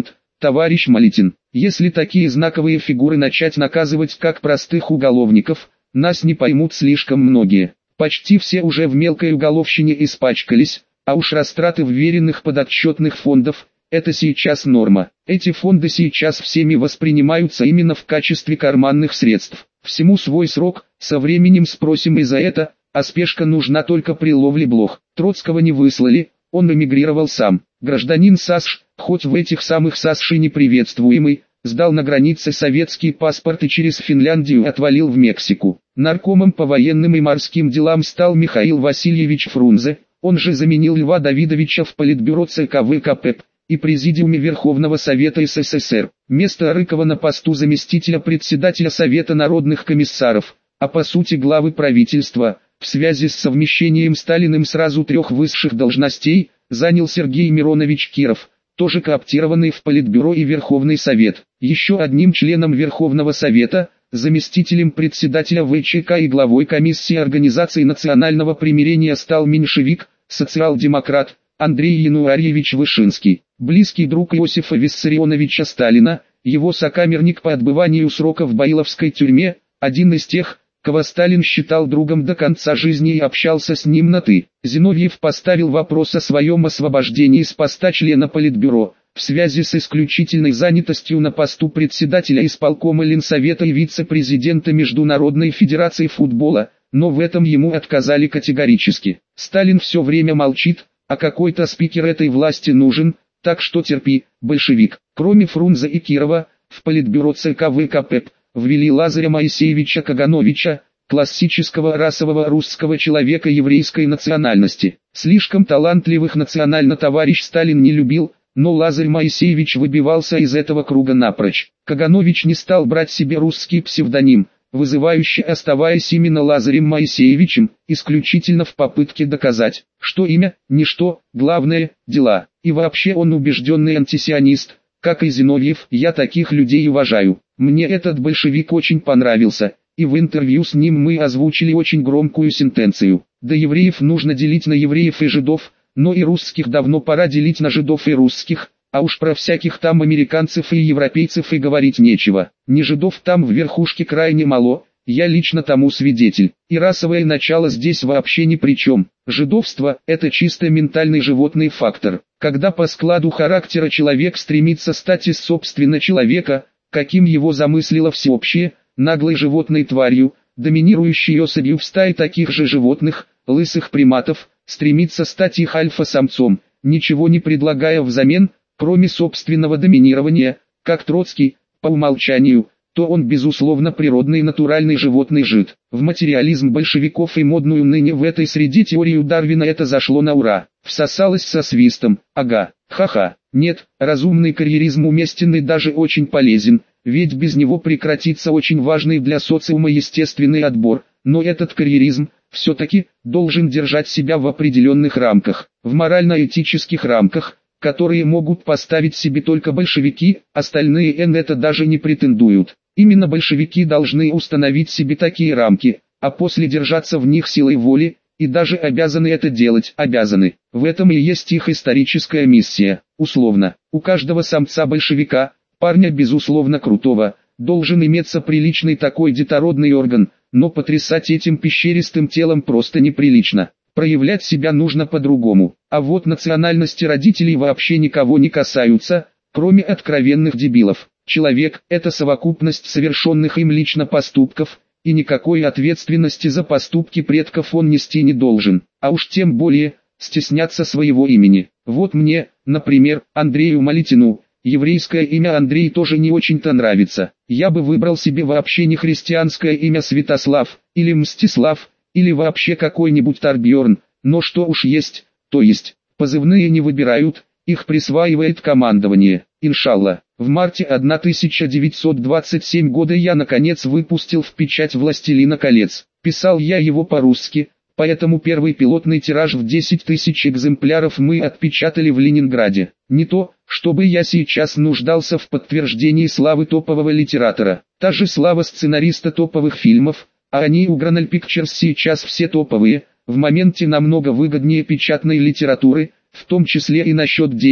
товарищ Малитин. Если такие знаковые фигуры начать наказывать как простых уголовников, нас не поймут слишком многие. Почти все уже в мелкой уголовщине испачкались, а уж растраты вверенных подотчетных фондов – это сейчас норма. Эти фонды сейчас всеми воспринимаются именно в качестве карманных средств. Всему свой срок, со временем спросим и за это, а спешка нужна только при ловле блох. Троцкого не выслали, он эмигрировал сам. Гражданин САСШ, хоть в этих самых САСШ и неприветствуемый, сдал на границе советский паспорт и через Финляндию отвалил в Мексику. Наркомом по военным и морским делам стал Михаил Васильевич Фрунзе, он же заменил Льва Давидовича в Политбюро ЦК ВКП и Президиуме Верховного Совета СССР. Место Рыкова на посту заместителя председателя Совета народных комиссаров, а по сути главы правительства, в связи с совмещением Сталиным сразу трех высших должностей, занял Сергей Миронович Киров, тоже кооптированный в Политбюро и Верховный Совет. Еще одним членом Верховного Совета, заместителем председателя ВЧК и главой комиссии Организации национального примирения стал меньшевик, социал-демократ, Андрей Януарьевич Вышинский, близкий друг Иосифа Виссарионовича Сталина, его сокамерник по отбыванию срока в Баиловской тюрьме, один из тех, кого Сталин считал другом до конца жизни и общался с ним на «ты». Зиновьев поставил вопрос о своем освобождении с поста члена Политбюро, в связи с исключительной занятостью на посту председателя исполкома Ленсовета и вице-президента Международной Федерации футбола, но в этом ему отказали категорически. Сталин все время молчит, а какой-то спикер этой власти нужен, так что терпи, большевик. Кроме Фрунзе и Кирова, в Политбюро ЦК ВКП ввели Лазаря Моисеевича Кагановича, классического расового русского человека еврейской национальности. Слишком талантливых национально товарищ Сталин не любил, но Лазарь Моисеевич выбивался из этого круга напрочь. Каганович не стал брать себе русский псевдоним, вызывающе оставаясь именно Лазарем Моисеевичем, исключительно в попытке доказать, что имя – ничто, главное – дела. И вообще он убежденный антисионист, как и Зиновьев. Я таких людей уважаю. Мне этот большевик очень понравился, и в интервью с ним мы озвучили очень громкую сентенцию. Да евреев нужно делить на евреев и жидов, но и русских давно пора делить на жидов и русских, а уж про всяких там американцев и европейцев и говорить нечего. Не жидов там в верхушке крайне мало, я лично тому свидетель. И расовое начало здесь вообще ни при чем. Жидовство – это чисто ментальный животный фактор. Когда по складу характера человек стремится стать из собственно человека, каким его замыслило всеобщее, наглой животной тварью, доминирующей особью в стае таких же животных, лысых приматов, стремится стать их альфа-самцом, ничего не предлагая взамен, кроме собственного доминирования, как Троцкий, по умолчанию, то он безусловно природный натуральный животный жид. В материализм большевиков и модную ныне в этой среде теорию Дарвина это зашло на ура. Всосалось со свистом, ага, ха-ха. Нет, разумный карьеризм уместен и даже очень полезен, ведь без него прекратится очень важный для социума естественный отбор, но этот карьеризм, все-таки, должен держать себя в определенных рамках, в морально-этических рамках, которые могут поставить себе только большевики, остальные на это даже не претендуют. Именно большевики должны установить себе такие рамки, а после держаться в них силой воли, и даже обязаны это делать, обязаны. В этом и есть их историческая миссия. Условно, у каждого самца-большевика, парня безусловно крутого, должен иметься приличный такой детородный орган, но потрясать этим пещеристым телом просто неприлично. Проявлять себя нужно по-другому. А вот национальности родителей вообще никого не касаются, кроме откровенных дебилов. Человек – это совокупность совершенных им лично поступков, и никакой ответственности за поступки предков он нести не должен, а уж тем более стесняться своего имени. Вот мне, например, Андрею Малитину, еврейское имя Андрей тоже не очень-то нравится. Я бы выбрал себе вообще не христианское имя Святослав, или Мстислав, или вообще какой-нибудь Торбьерн, но что уж есть, то есть. Позывные не выбирают, их присваивает командование. Иншалла. В марте тысяча девятьсот двадцать седьмого года я наконец выпустил в печать «Властелина колец». Писал я его по-русски, поэтому первый пилотный тираж в десять тысяч экземпляров мы отпечатали в Ленинграде. Не то, чтобы я сейчас нуждался в подтверждении славы топового литератора. Та же слава сценариста топовых фильмов, а они у Granal Pictures сейчас все топовые, в моменте намного выгоднее печатной литературы, в том числе и насчет денег,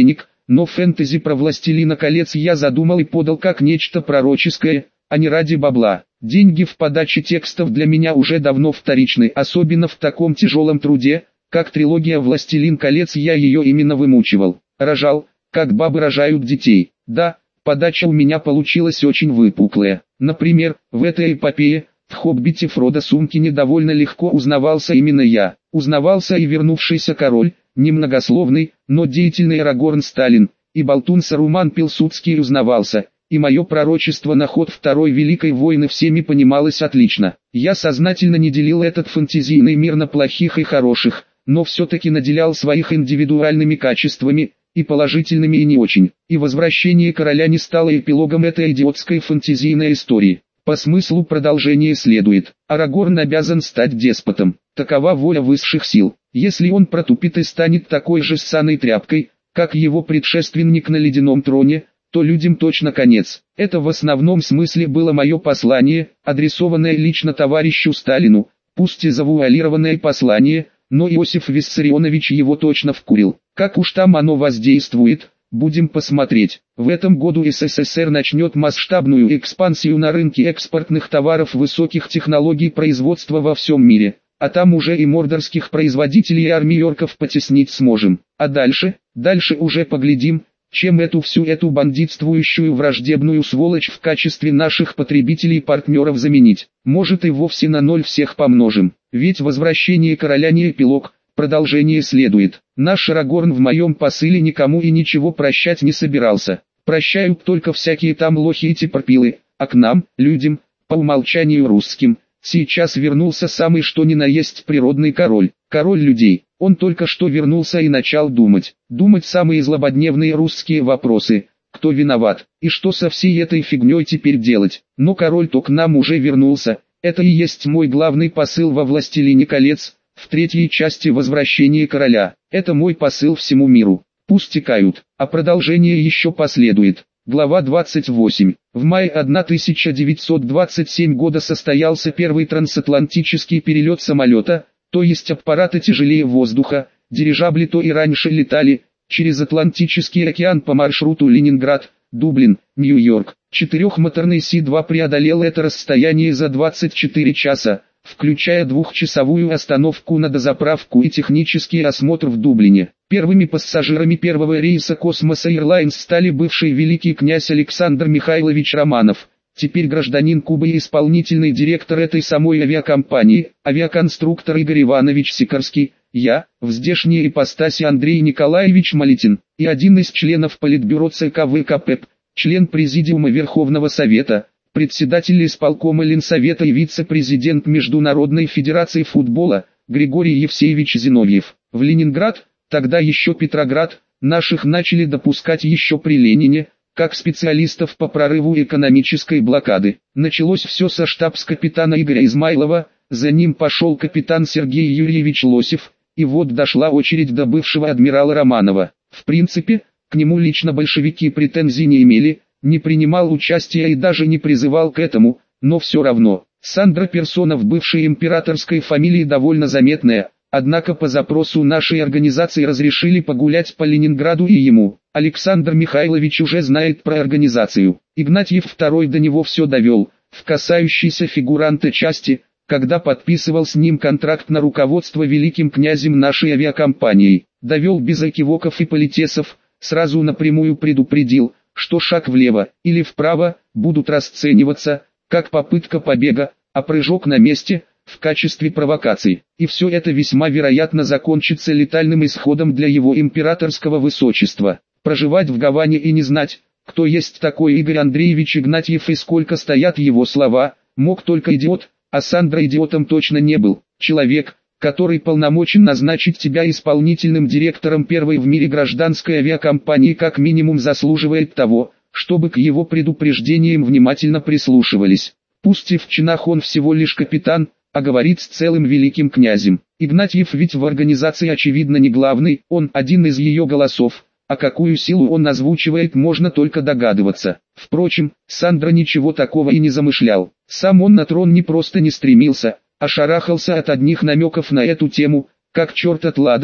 но фэнтези про «Властелина колец» я задумал и подал как нечто пророческое, а не ради бабла. Деньги в подаче текстов для меня уже давно вторичны, особенно в таком тяжелом труде, как трилогия «Властелин колец», я ее именно вымучивал. Рожал, как бабы рожают детей. Да, подача у меня получилась очень выпуклая. Например, в этой эпопее, в «Хоббите» Фродо Сумкине довольно легко узнавался именно я. Узнавался и вернувшийся король, немногословный, но деятельный Арагорн Сталин, и болтун Саруман Пилсудский узнавался, и мое пророчество на ход Второй Великой войны всеми понималось отлично. Я сознательно не делил этот фэнтезийный мир на плохих и хороших, но все-таки наделял своих индивидуальными качествами, и положительными и не очень, и «Возвращение короля» не стало эпилогом этой идиотской фэнтезийной истории. По смыслу продолжение следует: Арагорн обязан стать деспотом, такова воля высших сил. Если он протупит и станет такой же ссаной тряпкой, как его предшественник на ледяном троне, то людям точно конец. Это в основном смысле было мое послание, адресованное лично товарищу Сталину, пусть и завуалированное послание, но Иосиф Виссарионович его точно вкурил. Как уж там оно воздействует, будем посмотреть. В этом году СССР начнет масштабную экспансию на рынке экспортных товаров высоких технологий производства во всем мире, а там уже и мордорских производителей и армию орков потеснить сможем. А дальше, дальше уже поглядим, чем эту всю эту бандитствующую враждебную сволочь в качестве наших потребителей и партнеров заменить. Может и вовсе на ноль всех помножим. Ведь «Возвращение короля» не эпилог, продолжение следует. Наш Арагорн в моем посыле никому и ничего прощать не собирался. Прощают только всякие там лохи и типорпилы, а к нам, людям, по умолчанию русским, сейчас вернулся самый что ни на есть природный король. Король людей. Он только что вернулся и начал думать. Думать самые злободневные русские вопросы. Кто виноват? И что со всей этой фигней теперь делать? Но король-то к нам уже вернулся. Это и есть мой главный посыл во «Властелине колец», в третьей части «Возвращение короля». Это мой посыл всему миру. Пусть текают, а продолжение еще последует. Глава двадцать восемь. В мае тысяча девятьсот двадцать седьмого года состоялся первый трансатлантический перелет самолета, то есть аппараты тяжелее воздуха, дирижабли то и раньше летали, через Атлантический океан по маршруту Ленинград, Дублин, Нью-Йорк. Четырехмоторный Си два преодолел это расстояние за двадцать четыре часа, включая двухчасовую остановку на дозаправку и технический осмотр в Дублине. Первыми пассажирами первого рейса Космос Airlines стали бывший великий князь Александр Михайлович Романов, теперь гражданин Кубы и исполнительный директор этой самой авиакомпании, авиаконструктор Игорь Иванович Сикорский, я, в здешней ипостаси Андрей Николаевич Малетин, и один из членов Политбюро ЦК ВКП, член Президиума Верховного Совета, председатель исполкома Ленсовета и вице-президент Международной Федерации футбола, Григорий Евсеевич Зиновьев. В Ленинград, тогда еще Петроград, наших начали допускать еще при Ленине, как специалистов по прорыву экономической блокады. Началось все со штабс-капитана Игоря Измайлова, за ним пошел капитан Сергей Юрьевич Лосев, и вот дошла очередь до бывшего адмирала Романова. В принципе, к нему лично большевики претензий не имели, не принимал участия и даже не призывал к этому, но все равно. Сандра персона в бывшей императорской фамилии довольно заметная, однако по запросу нашей организации разрешили погулять по Ленинграду и ему. Александр Михайлович уже знает про организацию. Игнатьев второй до него все довел, в касающейся фигуранта части, когда подписывал с ним контракт на руководство великим князем нашей авиакомпанией. Довел без экивоков и политесов, сразу напрямую предупредил, что шаг влево или вправо будут расцениваться как попытка побега, а прыжок на месте в качестве провокации. И все это весьма вероятно закончится летальным исходом для его императорского высочества. Проживать в Гаване и не знать, кто есть такой Игорь Андреевич Игнатьев и сколько стоят его слова, мог только идиот, а Сандра идиотом точно не был. Человек, который полномочен назначить тебя исполнительным директором первой в мире гражданской авиакомпании, как минимум заслуживает того, чтобы к его предупреждениям внимательно прислушивались. Пусть и в чинах он всего лишь капитан, а говорит с целым великим князем. Игнатьев ведь в организации очевидно не главный, он один из ее голосов, а какую силу он озвучивает, можно только догадываться. Впрочем, Сандра ничего такого и не замышлял. Сам он на трон не просто не стремился, а шарахался от одних намеков на эту тему, как черт от ладана,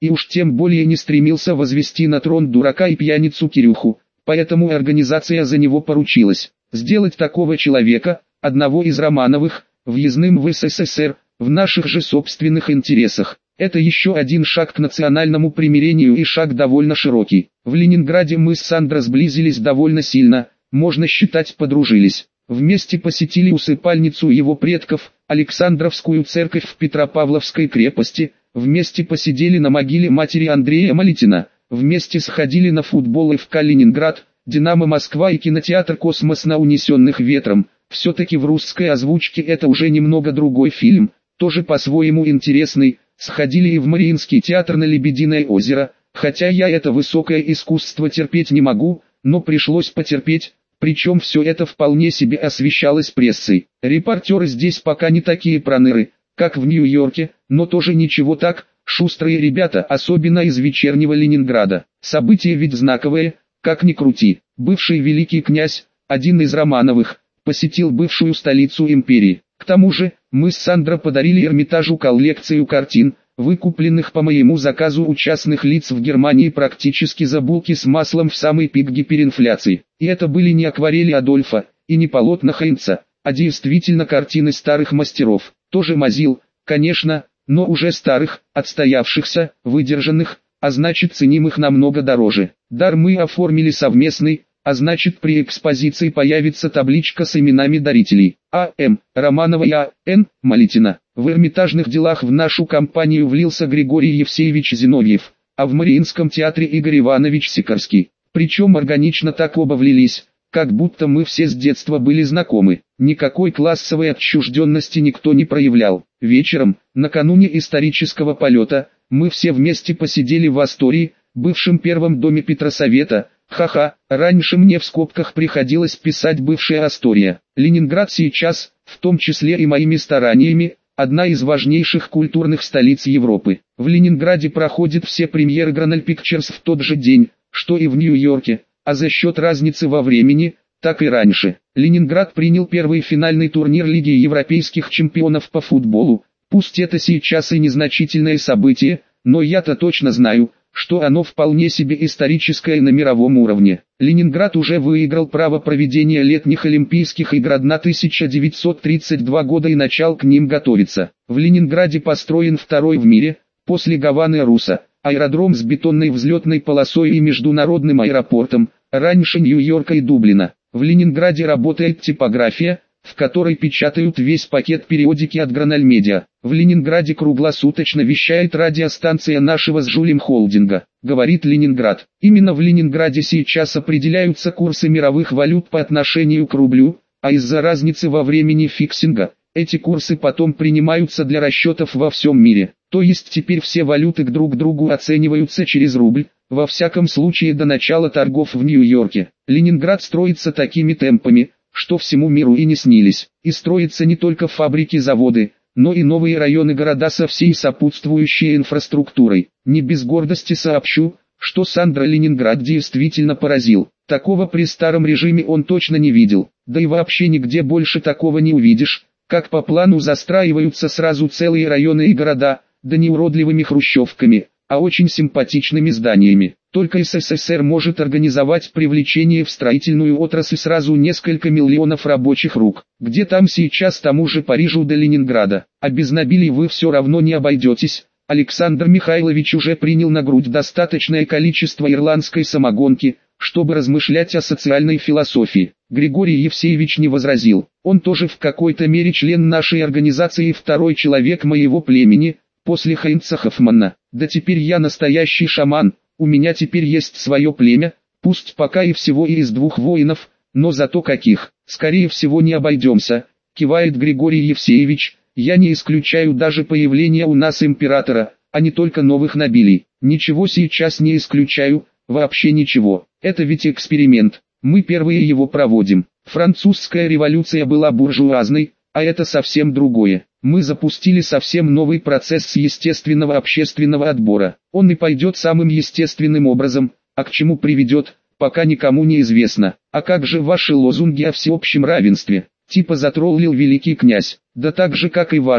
и уж тем более не стремился возвести на трон дурака и пьяницу Кирюху, поэтому организация за него поручилась. Сделать такого человека, одного из Романовых, въездным в СССР, в наших же собственных интересах. Это еще один шаг к национальному примирению и шаг довольно широкий. В Ленинграде мы с Сандро сблизились довольно сильно, можно считать подружились. Вместе посетили усыпальницу его предков, Александровскую церковь в Петропавловской крепости, вместе посидели на могиле матери Андрея Малитина, вместе сходили на футбол ФК Ленинград, Динамо Москва и кинотеатр «Космос» на «Унесенных ветром». Все-таки в русской озвучке это уже немного другой фильм, тоже по-своему интересный. Сходили и в Мариинский театр на Лебединое озеро, хотя я это высокое искусство терпеть не могу, но пришлось потерпеть, причем все это вполне себе освещалось прессой. Репортеры здесь пока не такие проныры, как в Нью-Йорке, но тоже ничего так, шустрые ребята, особенно из вечернего Ленинграда. Событие ведь знаковое, как ни крути. Бывший великий князь, один из Романовых, посетил бывшую столицу империи. К тому же, мы с Сандро подарили Эрмитажу коллекцию картин, выкупленных по моему заказу у частных лиц в Германии практически за булки с маслом в самый пик гиперинфляции. И это были не акварели Адольфа, и не полотна Хайнца, а действительно картины старых мастеров. Тоже мазил, конечно, но уже старых, отстоявшихся, выдержанных, а значит ценимых намного дороже. Дар мы оформили совместный, а значит при экспозиции появится табличка с именами дарителей. А М. Романова и А Н. Малитина. В Эрмитажных делах в нашу компанию влился Григорий Евсеевич Зиновьев, а в Мариинском театре Игорь Иванович Сикорский. Причем органично так оба влились, как будто мы все с детства были знакомы. Никакой классовой отчужденности никто не проявлял. Вечером, накануне исторического полета, мы все вместе посидели в Астории, бывшем первом доме Петросовета. Ха-ха, раньше мне в скобках приходилось писать бывшая Астория. Ленинград сейчас, в том числе и моими стараниями, одна из важнейших культурных столиц Европы. В Ленинграде проходят все премьеры Granal Pictures в тот же день, что и в Нью-Йорке, а за счет разницы во времени, так и раньше. Ленинград принял первый финальный турнир Лиги европейских чемпионов по футболу. Пусть это сейчас и незначительное событие, но я-то точно знаю, что оно вполне себе историческое на мировом уровне. Ленинград уже выиграл право проведения летних Олимпийских игр тысяча девятьсот тридцать два года и начал к ним готовиться. В Ленинграде построен второй в мире, после Гаваны Руса, аэродром с бетонной взлетной полосой и международным аэропортом, раньше Нью-Йорка и Дублина. В Ленинграде работает типография, в которой печатают весь пакет периодики от Granal Media. В Ленинграде круглосуточно вещает радиостанция нашего с Жулем холдинга, говорит Ленинград. Именно в Ленинграде сейчас определяются курсы мировых валют по отношению к рублю, а из-за разницы во времени фиксинга, эти курсы потом принимаются для расчетов во всем мире. То есть теперь все валюты к друг другу оцениваются через рубль, во всяком случае до начала торгов в Нью-Йорке. Ленинград строится такими темпами, что всему миру и не снились. И строятся не только фабрики-заводы, но и новые районы города со всей сопутствующей инфраструктурой. Не без гордости сообщу, что Сандро Ленинград действительно поразил. Такого при старом режиме он точно не видел, да и вообще нигде больше такого не увидишь, как по плану застраиваются сразу целые районы и города, да не уродливыми хрущевками, а очень симпатичными зданиями. Только СССР может организовать привлечение в строительную отрасль сразу несколько миллионов рабочих рук. Где там сейчас тому же Парижу до Ленинграда, а без набилий вы все равно не обойдетесь. Александр Михайлович уже принял на грудь достаточное количество ирландской самогонки, чтобы размышлять о социальной философии. Григорий Евсеевич не возразил. Он тоже в какой-то мере член нашей организации и второй человек моего племени, после Хайнца Хоффмана. Да теперь я настоящий шаман. У меня теперь есть свое племя, пусть пока и всего и из двух воинов, но зато каких. Скорее всего не обойдемся, кивает Григорий Евсеевич. Я не исключаю даже появление у нас императора, а не только новых нобелей. Ничего сейчас не исключаю, вообще ничего. Это ведь эксперимент, мы первые его проводим. Французская революция была буржуазной, а это совсем другое. Мы запустили совсем новый процесс с естественного общественного отбора. Он и пойдет самым естественным образом, а к чему приведет, пока никому не известно. А как же ваши лозунги о всеобщем равенстве? Типа затроллил великий князь. Да так же как и ваши,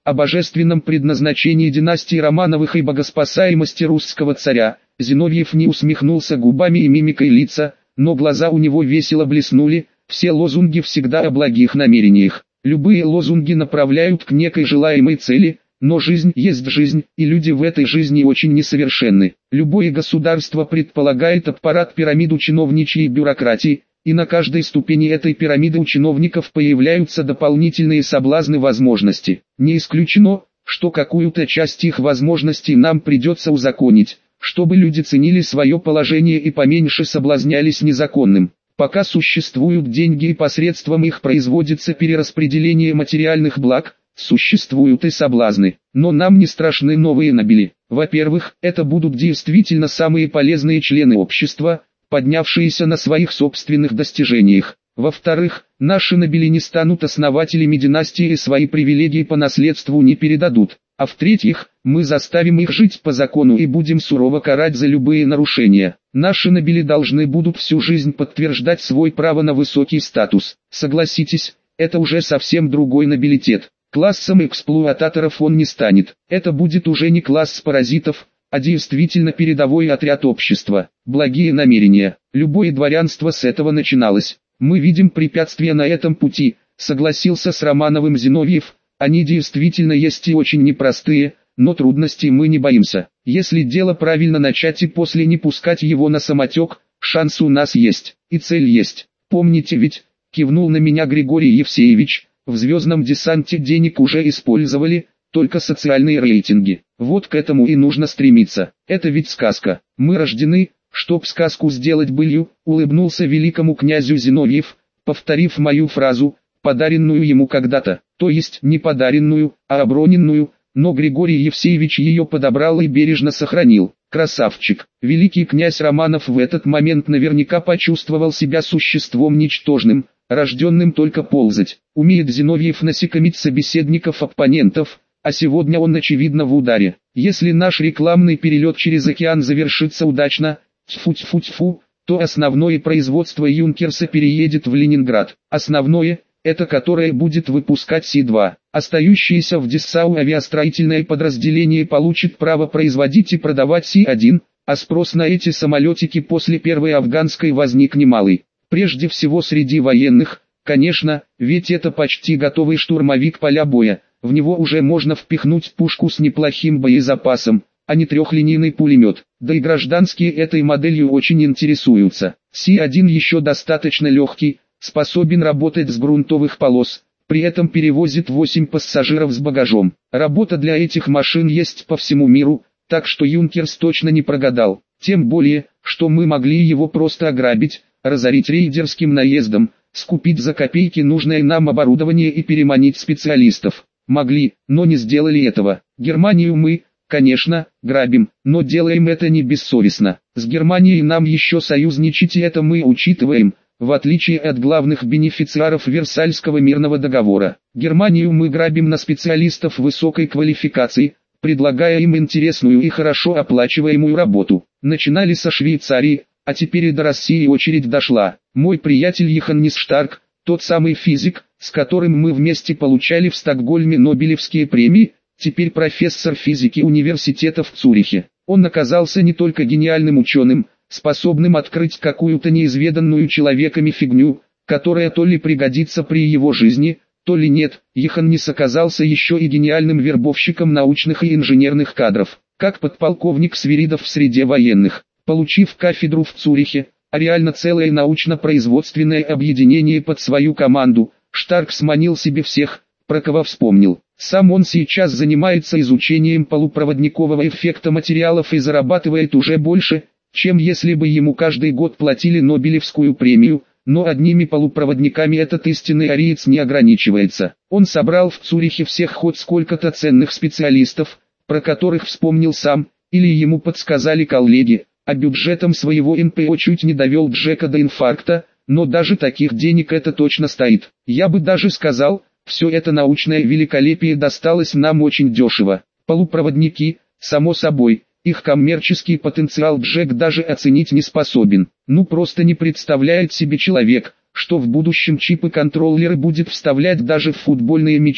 о божественном предназначении династии Романовых и богоспасаемости русского царя. Зиновьев не усмехнулся губами и мимикой лица, но глаза у него весело блеснули. Все лозунги всегда о благих намерениях. Любые лозунги направляют к некой желаемой цели, но жизнь есть жизнь, и люди в этой жизни очень несовершенны. Любое государство предполагает аппарат пирамиду чиновничьей бюрократии, и на каждой ступени этой пирамиды у чиновников появляются дополнительные соблазны возможности. Не исключено, что какую-то часть их возможностей нам придется узаконить, чтобы люди ценили свое положение и поменьше соблазнялись незаконным. Пока существуют деньги и посредством их производится перераспределение материальных благ, существуют и соблазны. Но нам не страшны новые нобели. Во-первых, это будут действительно самые полезные члены общества, поднявшиеся на своих собственных достижениях. Во-вторых, наши нобели не станут основателями династии и свои привилегии по наследству не передадут. А в-третьих, мы заставим их жить по закону и будем сурово карать за любые нарушения. Наши нобели должны будут всю жизнь подтверждать свой право на высокий статус. Согласитесь, это уже совсем другой нобилитет. Классом эксплуататоров он не станет. Это будет уже не класс паразитов, а действительно передовой отряд общества. Благие намерения. Любое дворянство с этого начиналось. Мы видим препятствия на этом пути, согласился с Романовым Зиновьев. Они действительно есть и очень непростые, но трудностей мы не боимся. Если дело правильно начать и после не пускать его на самотек, шанс у нас есть, и цель есть. Помните ведь, кивнул на меня Григорий Евсеевич, в звездном десанте денег уже использовали, только социальные рейтинги. Вот к этому и нужно стремиться. Это ведь сказка. Мы рождены, чтоб сказку сделать былью, улыбнулся великому князю Зиновьев, повторив мою фразу, подаренную ему когда-то, то есть не подаренную, а оброненную, но Григорий Евсеевич ее подобрал и бережно сохранил. Красавчик. Великий князь Романов в этот момент наверняка почувствовал себя существом ничтожным, рожденным только ползать. Умеет Зиновьев насекомить собеседников-оппонентов, а сегодня он очевидно в ударе. Если наш рекламный перелет через океан завершится удачно, тьфу-тьфу-тьфу, то основное производство Юнкерса переедет в Ленинград. Основное – это которое будет выпускать Си два. Остающееся в Дessau авиастроительное подразделение получит право производить и продавать Си один, а спрос на эти самолетики после первой афганской возник немалый. Прежде всего среди военных, конечно, ведь это почти готовый штурмовик поля боя, в него уже можно впихнуть пушку с неплохим боезапасом, а не трехлинейный пулемет. Да и гражданские этой моделью очень интересуются. Си один еще достаточно легкий, способен работать с грунтовых полос, при этом перевозит восемь пассажиров с багажом. Работа для этих машин есть по всему миру, так что Юнкерс точно не прогадал. Тем более, что мы могли его просто ограбить, разорить рейдерским наездом, скупить за копейки нужное нам оборудование и переманить специалистов. Могли, но не сделали этого. Германию мы, конечно, грабим, но делаем это не бессовестно. С Германией нам еще союзничать, и это мы учитываем, в отличие от главных бенефициаров Версальского мирного договора. Германию мы грабим на специалистов высокой квалификации, предлагая им интересную и хорошо оплачиваемую работу. Начинали со Швейцарии, а теперь и до России очередь дошла. Мой приятель Йоханнес Штарк, тот самый физик, с которым мы вместе получали в Стокгольме Нобелевские премии, теперь профессор физики университета в Цюрихе. Он оказался не только гениальным ученым, способным открыть какую-то неизведанную человеками фигню, которая то ли пригодится при его жизни, то ли нет. Йоханнес оказался еще и гениальным вербовщиком научных и инженерных кадров, как подполковник Свиридов в среде военных. Получив кафедру в Цюрихе, а реально целое научно-производственное объединение под свою команду, Штарк сманил себе всех, про кого вспомнил. Сам он сейчас занимается изучением полупроводникового эффекта материалов и зарабатывает уже больше, чем если бы ему каждый год платили Нобелевскую премию, но одними полупроводниками этот истинный ариец не ограничивается. Он собрал в Цюрихе всех хоть сколько-то ценных специалистов, про которых вспомнил сам, или ему подсказали коллеги, а бюджетом своего эн пэ о чуть не довел Джека до инфаркта, но даже таких денег это точно стоит. Я бы даже сказал, все это научное великолепие досталось нам очень дешево. Полупроводники, само собой, их коммерческий потенциал Джек даже оценить не способен. Ну просто не представляет себе человек, что в будущем чипы-контроллеры будет вставлять даже в футбольные мячи,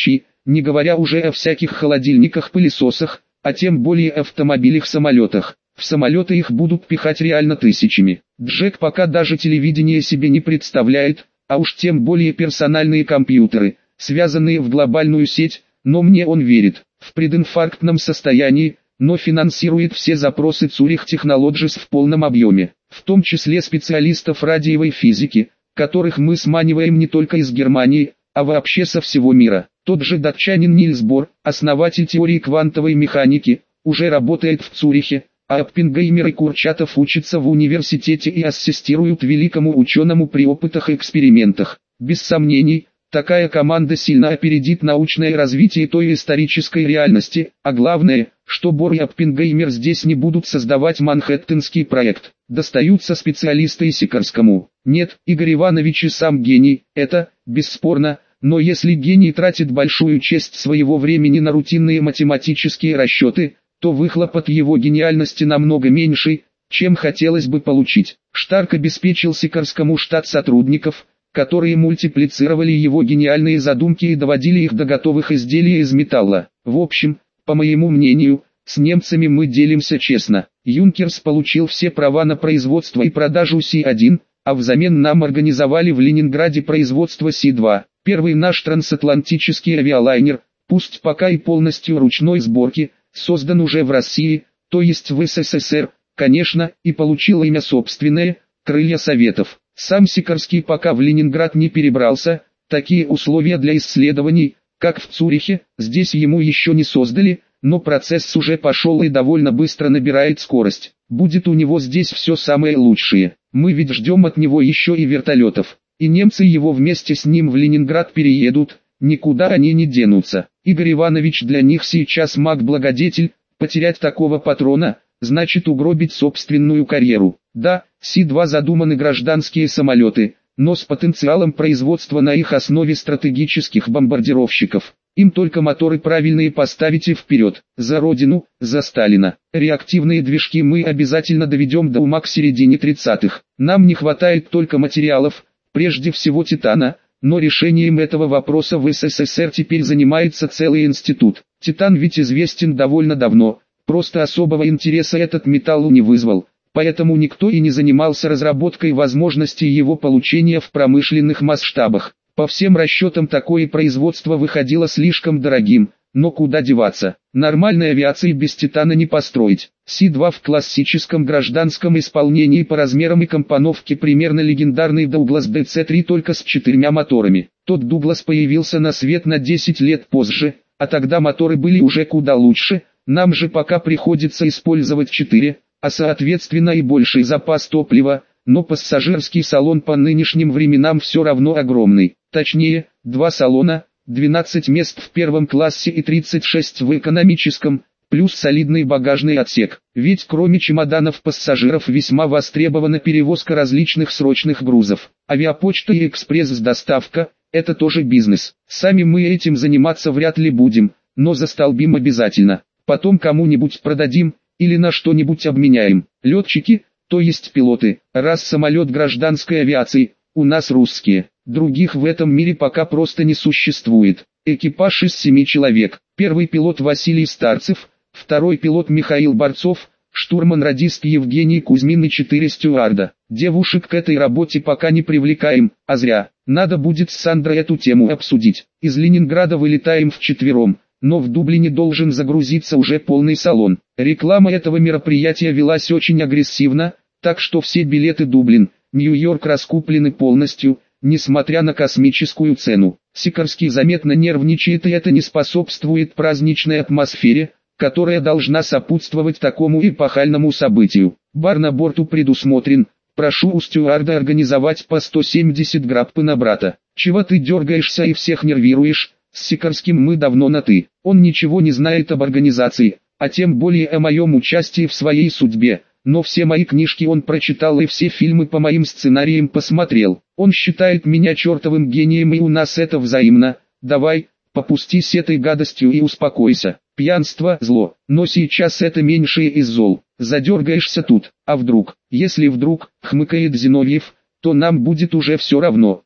не говоря уже о всяких холодильниках-пылесосах, а тем более автомобилях-самолетах. В самолеты их будут пихать реально тысячами. Джек пока даже телевидение себе не представляет, а уж тем более персональные компьютеры, связанные в глобальную сеть, но мне он верит. В прединфарктном состоянии, но финансирует все запросы Zurich Technologies в полном объеме, в том числе специалистов радиовой физики, которых мы сманиваем не только из Германии, а вообще со всего мира. Тот же датчанин Нильс Бор, основатель теории квантовой механики, уже работает в Цюрихе, а Оппенгеймер и Курчатов учатся в университете и ассистируют великому ученому при опытах и экспериментах. Без сомнений, такая команда сильно опередит научное развитие той исторической реальности, а главное, что Бор и Оппенгеймер здесь не будут создавать манхэттенский проект. Достаются специалисты и Сикорскому. Нет, Игорь Иванович и сам гений, это, бесспорно, но если гений тратит большую часть своего времени на рутинные математические расчеты, то выхлоп от его гениальности намного меньше, чем хотелось бы получить. Штарк обеспечил Сикорскому штат сотрудников, которые мультиплицировали его гениальные задумки и доводили их до готовых изделий из металла. В общем, по моему мнению, с немцами мы делимся честно. Юнкерс получил все права на производство и продажу Си один, а взамен нам организовали в Ленинграде производство Си два. Первый наш трансатлантический авиалайнер, пусть пока и полностью ручной сборки, создан уже в России, то есть в СССР, конечно, и получил имя собственное – «Крылья Советов». Сам Сикорский пока в Ленинград не перебрался, такие условия для исследований, как в Цюрихе, здесь ему еще не создали, но процесс уже пошел и довольно быстро набирает скорость. Будет у него здесь все самое лучшее. Мы ведь ждем от него еще и вертолетов. И немцы его вместе с ним в Ленинград переедут, никуда они не денутся. Игорь Иванович для них сейчас маг-благодетель, потерять такого патрона, значит угробить собственную карьеру. Да, Си два задуманы гражданские самолеты, но с потенциалом производства на их основе стратегических бомбардировщиков. Им только моторы правильные поставить и вперед, за родину, за Сталина. Реактивные движки мы обязательно доведем до ума к середине тридцатых. Нам не хватает только материалов, прежде всего титана, но решением этого вопроса в СССР теперь занимается целый институт. Титан ведь известен довольно давно, просто особого интереса этот металл не вызвал, поэтому никто и не занимался разработкой возможностей его получения в промышленных масштабах. По всем расчетам такое производство выходило слишком дорогим, но куда деваться, нормальной авиации без титана не построить. Си два в классическом гражданском исполнении по размерам и компоновке примерно легендарный Douglas Ди Си три только с четырьмя моторами. Тот Douglas появился на свет на десять лет позже, а тогда моторы были уже куда лучше, нам же пока приходится использовать четыре, а соответственно и больший запас топлива, но пассажирский салон по нынешним временам все равно огромный. Точнее, два салона, двенадцать мест в первом классе и тридцать шесть в экономическом, плюс солидный багажный отсек. Ведь кроме чемоданов пассажиров весьма востребована перевозка различных срочных грузов. Авиапочта и экспресс-доставка – это тоже бизнес. Сами мы этим заниматься вряд ли будем, но застолбим обязательно. Потом кому-нибудь продадим, или на что-нибудь обменяем. Летчики, то есть пилоты, раз самолет гражданской авиации, у нас русские. Других в этом мире пока просто не существует. Экипаж из семи человек. Первый пилот Василий Старцев, второй пилот Михаил Борцов, штурман-радист Евгений Кузьмин и четыре стюарда. Девушек к этой работе пока не привлекаем, а зря. Надо будет с Сандрой эту тему обсудить. Из Ленинграда вылетаем вчетвером, но в Дублине должен загрузиться уже полный салон. Реклама этого мероприятия велась очень агрессивно, так что все билеты Дублин, Нью-Йорк раскуплены полностью, несмотря на космическую цену. Сикорский заметно нервничает, и это не способствует праздничной атмосфере, которая должна сопутствовать такому эпохальному событию. Бар на борту предусмотрен, прошу у стюарда организовать по сто семьдесят граппы на брата. Чего ты дергаешься и всех нервируешь? С Сикорским мы давно на «ты». Он ничего не знает об организации, а тем более о моем участии в своей судьбе. Но все мои книжки он прочитал и все фильмы по моим сценариям посмотрел. Он считает меня чертовым гением, и у нас это взаимно. Давай, попустись этой гадостью и успокойся. Пьянство – зло, но сейчас это меньшее из зол. Задергаешься тут, а вдруг, если вдруг, хмыкает Зиновьев, то нам будет уже все равно.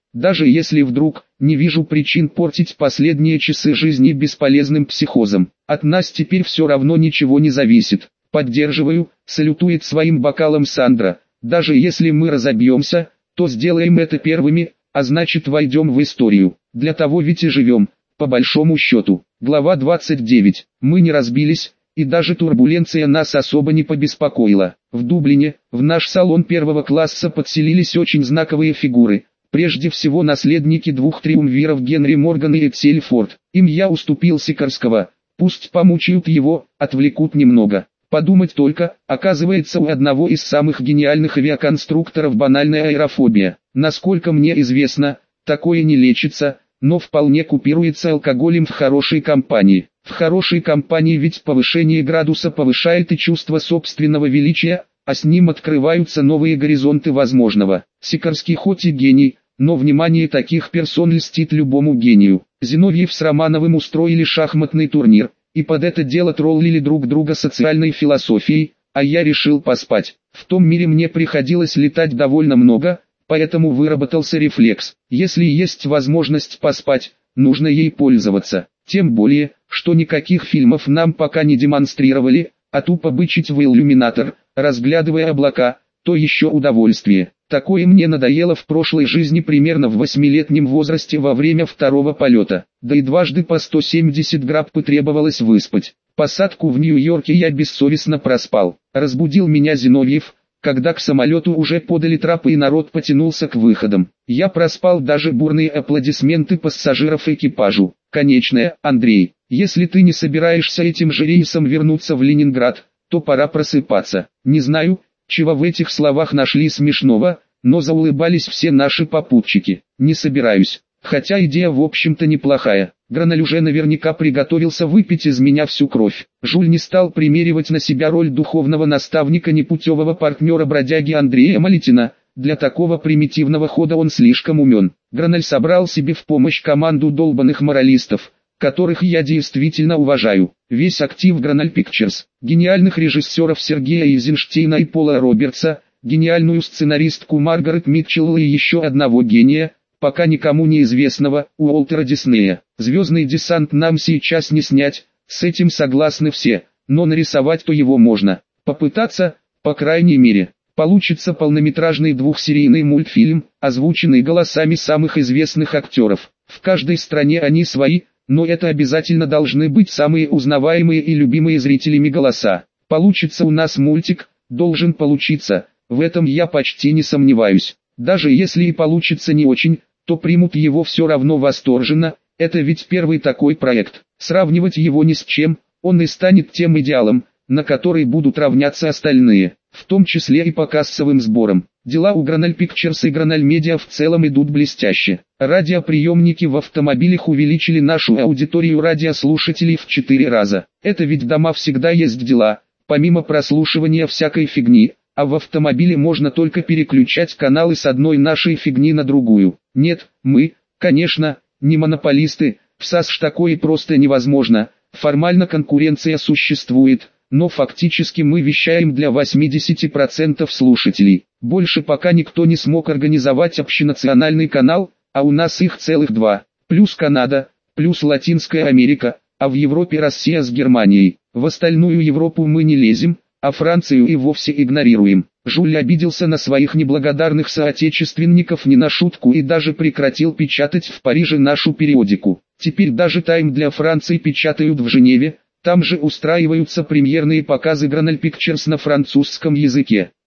Даже если вдруг, не вижу причин портить последние часы жизни бесполезным психозом. От нас теперь все равно ничего не зависит. Поддерживаю, салютует своим бокалом Сандра. Даже если мы разобьемся, то сделаем это первыми, а значит войдем в историю. Для того ведь и живем, по большому счету. Глава двадцать девять. Мы не разбились, и даже турбуленция нас особо не побеспокоила. В Дублине, в наш салон первого класса подселились очень знаковые фигуры. Прежде всего наследники двух триумвиров Генри Морган и Эксель Форд. Им я уступил Сикорского. Пусть помучают его, отвлекут немного. Подумать только, оказывается, у одного из самых гениальных авиаконструкторов банальная аэрофобия. Насколько мне известно, такое не лечится, но вполне купируется алкоголем в хорошей компании. В хорошей компании ведь повышение градуса повышает и чувство собственного величия, а с ним открываются новые горизонты возможного. Сикорский хоть и гений, но внимание таких персон льстит любому гению. Зиновьев с Романовым устроили шахматный турнир, и под это дело троллили друг друга социальной философией, а я решил поспать. В том мире мне приходилось летать довольно много, поэтому выработался рефлекс. Если есть возможность поспать, нужно ей пользоваться. Тем более, что никаких фильмов нам пока не демонстрировали, а тупо бычить в иллюминатор, разглядывая облака, то еще удовольствие. Такое мне надоело в прошлой жизни примерно в восьмилетнем возрасте во время второго полета. Да и дважды по сто семьдесят граппы требовалось выспать. Посадку в Нью-Йорке я бессовестно проспал. Разбудил меня Зиновьев, когда к самолету уже подали трапы и народ потянулся к выходам. Я проспал даже бурные аплодисменты пассажиров экипажу. Конечное, Андрей, если ты не собираешься этим же рейсом вернуться в Ленинград, то пора просыпаться. Не знаю, чего в этих словах нашли смешного, но заулыбались все наши попутчики. Не собираюсь, хотя идея в общем-то неплохая. Граналь уже наверняка приготовился выпить из меня всю кровь. Жуль не стал примеривать на себя роль духовного наставника непутевого партнера бродяги Андрея Малитина. Для такого примитивного хода он слишком умен. Граналь собрал себе в помощь команду долбанных моралистов, которых я действительно уважаю. Весь актив Граналь Pictures, гениальных режиссеров Сергея Эйзенштейна и Пола Робертса, гениальную сценаристку Маргарет Митчелл и еще одного гения, пока никому неизвестного, Уолтера Диснея. «Звездный десант» нам сейчас не снять, с этим согласны все, но нарисовать-то его можно. Попытаться, по крайней мере. Получится полнометражный двухсерийный мультфильм, озвученный голосами самых известных актеров. В каждой стране они свои, но это обязательно должны быть самые узнаваемые и любимые зрителями голоса. Получится у нас мультик, должен получиться, в этом я почти не сомневаюсь. Даже если и получится не очень, то примут его все равно восторженно, это ведь первый такой проект. Сравнивать его ни с чем, он и станет тем идеалом, на который будут равняться остальные, в том числе и по кассовым сборам. Дела у Граналь Pictures и Граналь Media в целом идут блестяще. Радиоприемники в автомобилях увеличили нашу аудиторию радиослушателей в четыре раза. Это ведь дома всегда есть дела, помимо прослушивания всякой фигни, а в автомобиле можно только переключать каналы с одной нашей фигни на другую. Нет, мы, конечно, не монополисты, в САСШ такое просто невозможно, формально конкуренция существует, но фактически мы вещаем для восьмидесяти процентов слушателей. Больше пока никто не смог организовать общенациональный канал, а у нас их целых два, плюс Канада, плюс Латинская Америка, а в Европе Россия с Германией. В остальную Европу мы не лезем, а Францию и вовсе игнорируем. Жуль обиделся на своих неблагодарных соотечественников не на шутку и даже прекратил печатать в Париже нашу периодику. Теперь даже «Тайм» для Франции печатают в Женеве, там же устраиваются премьерные показы Граналь Pictures на французском языке.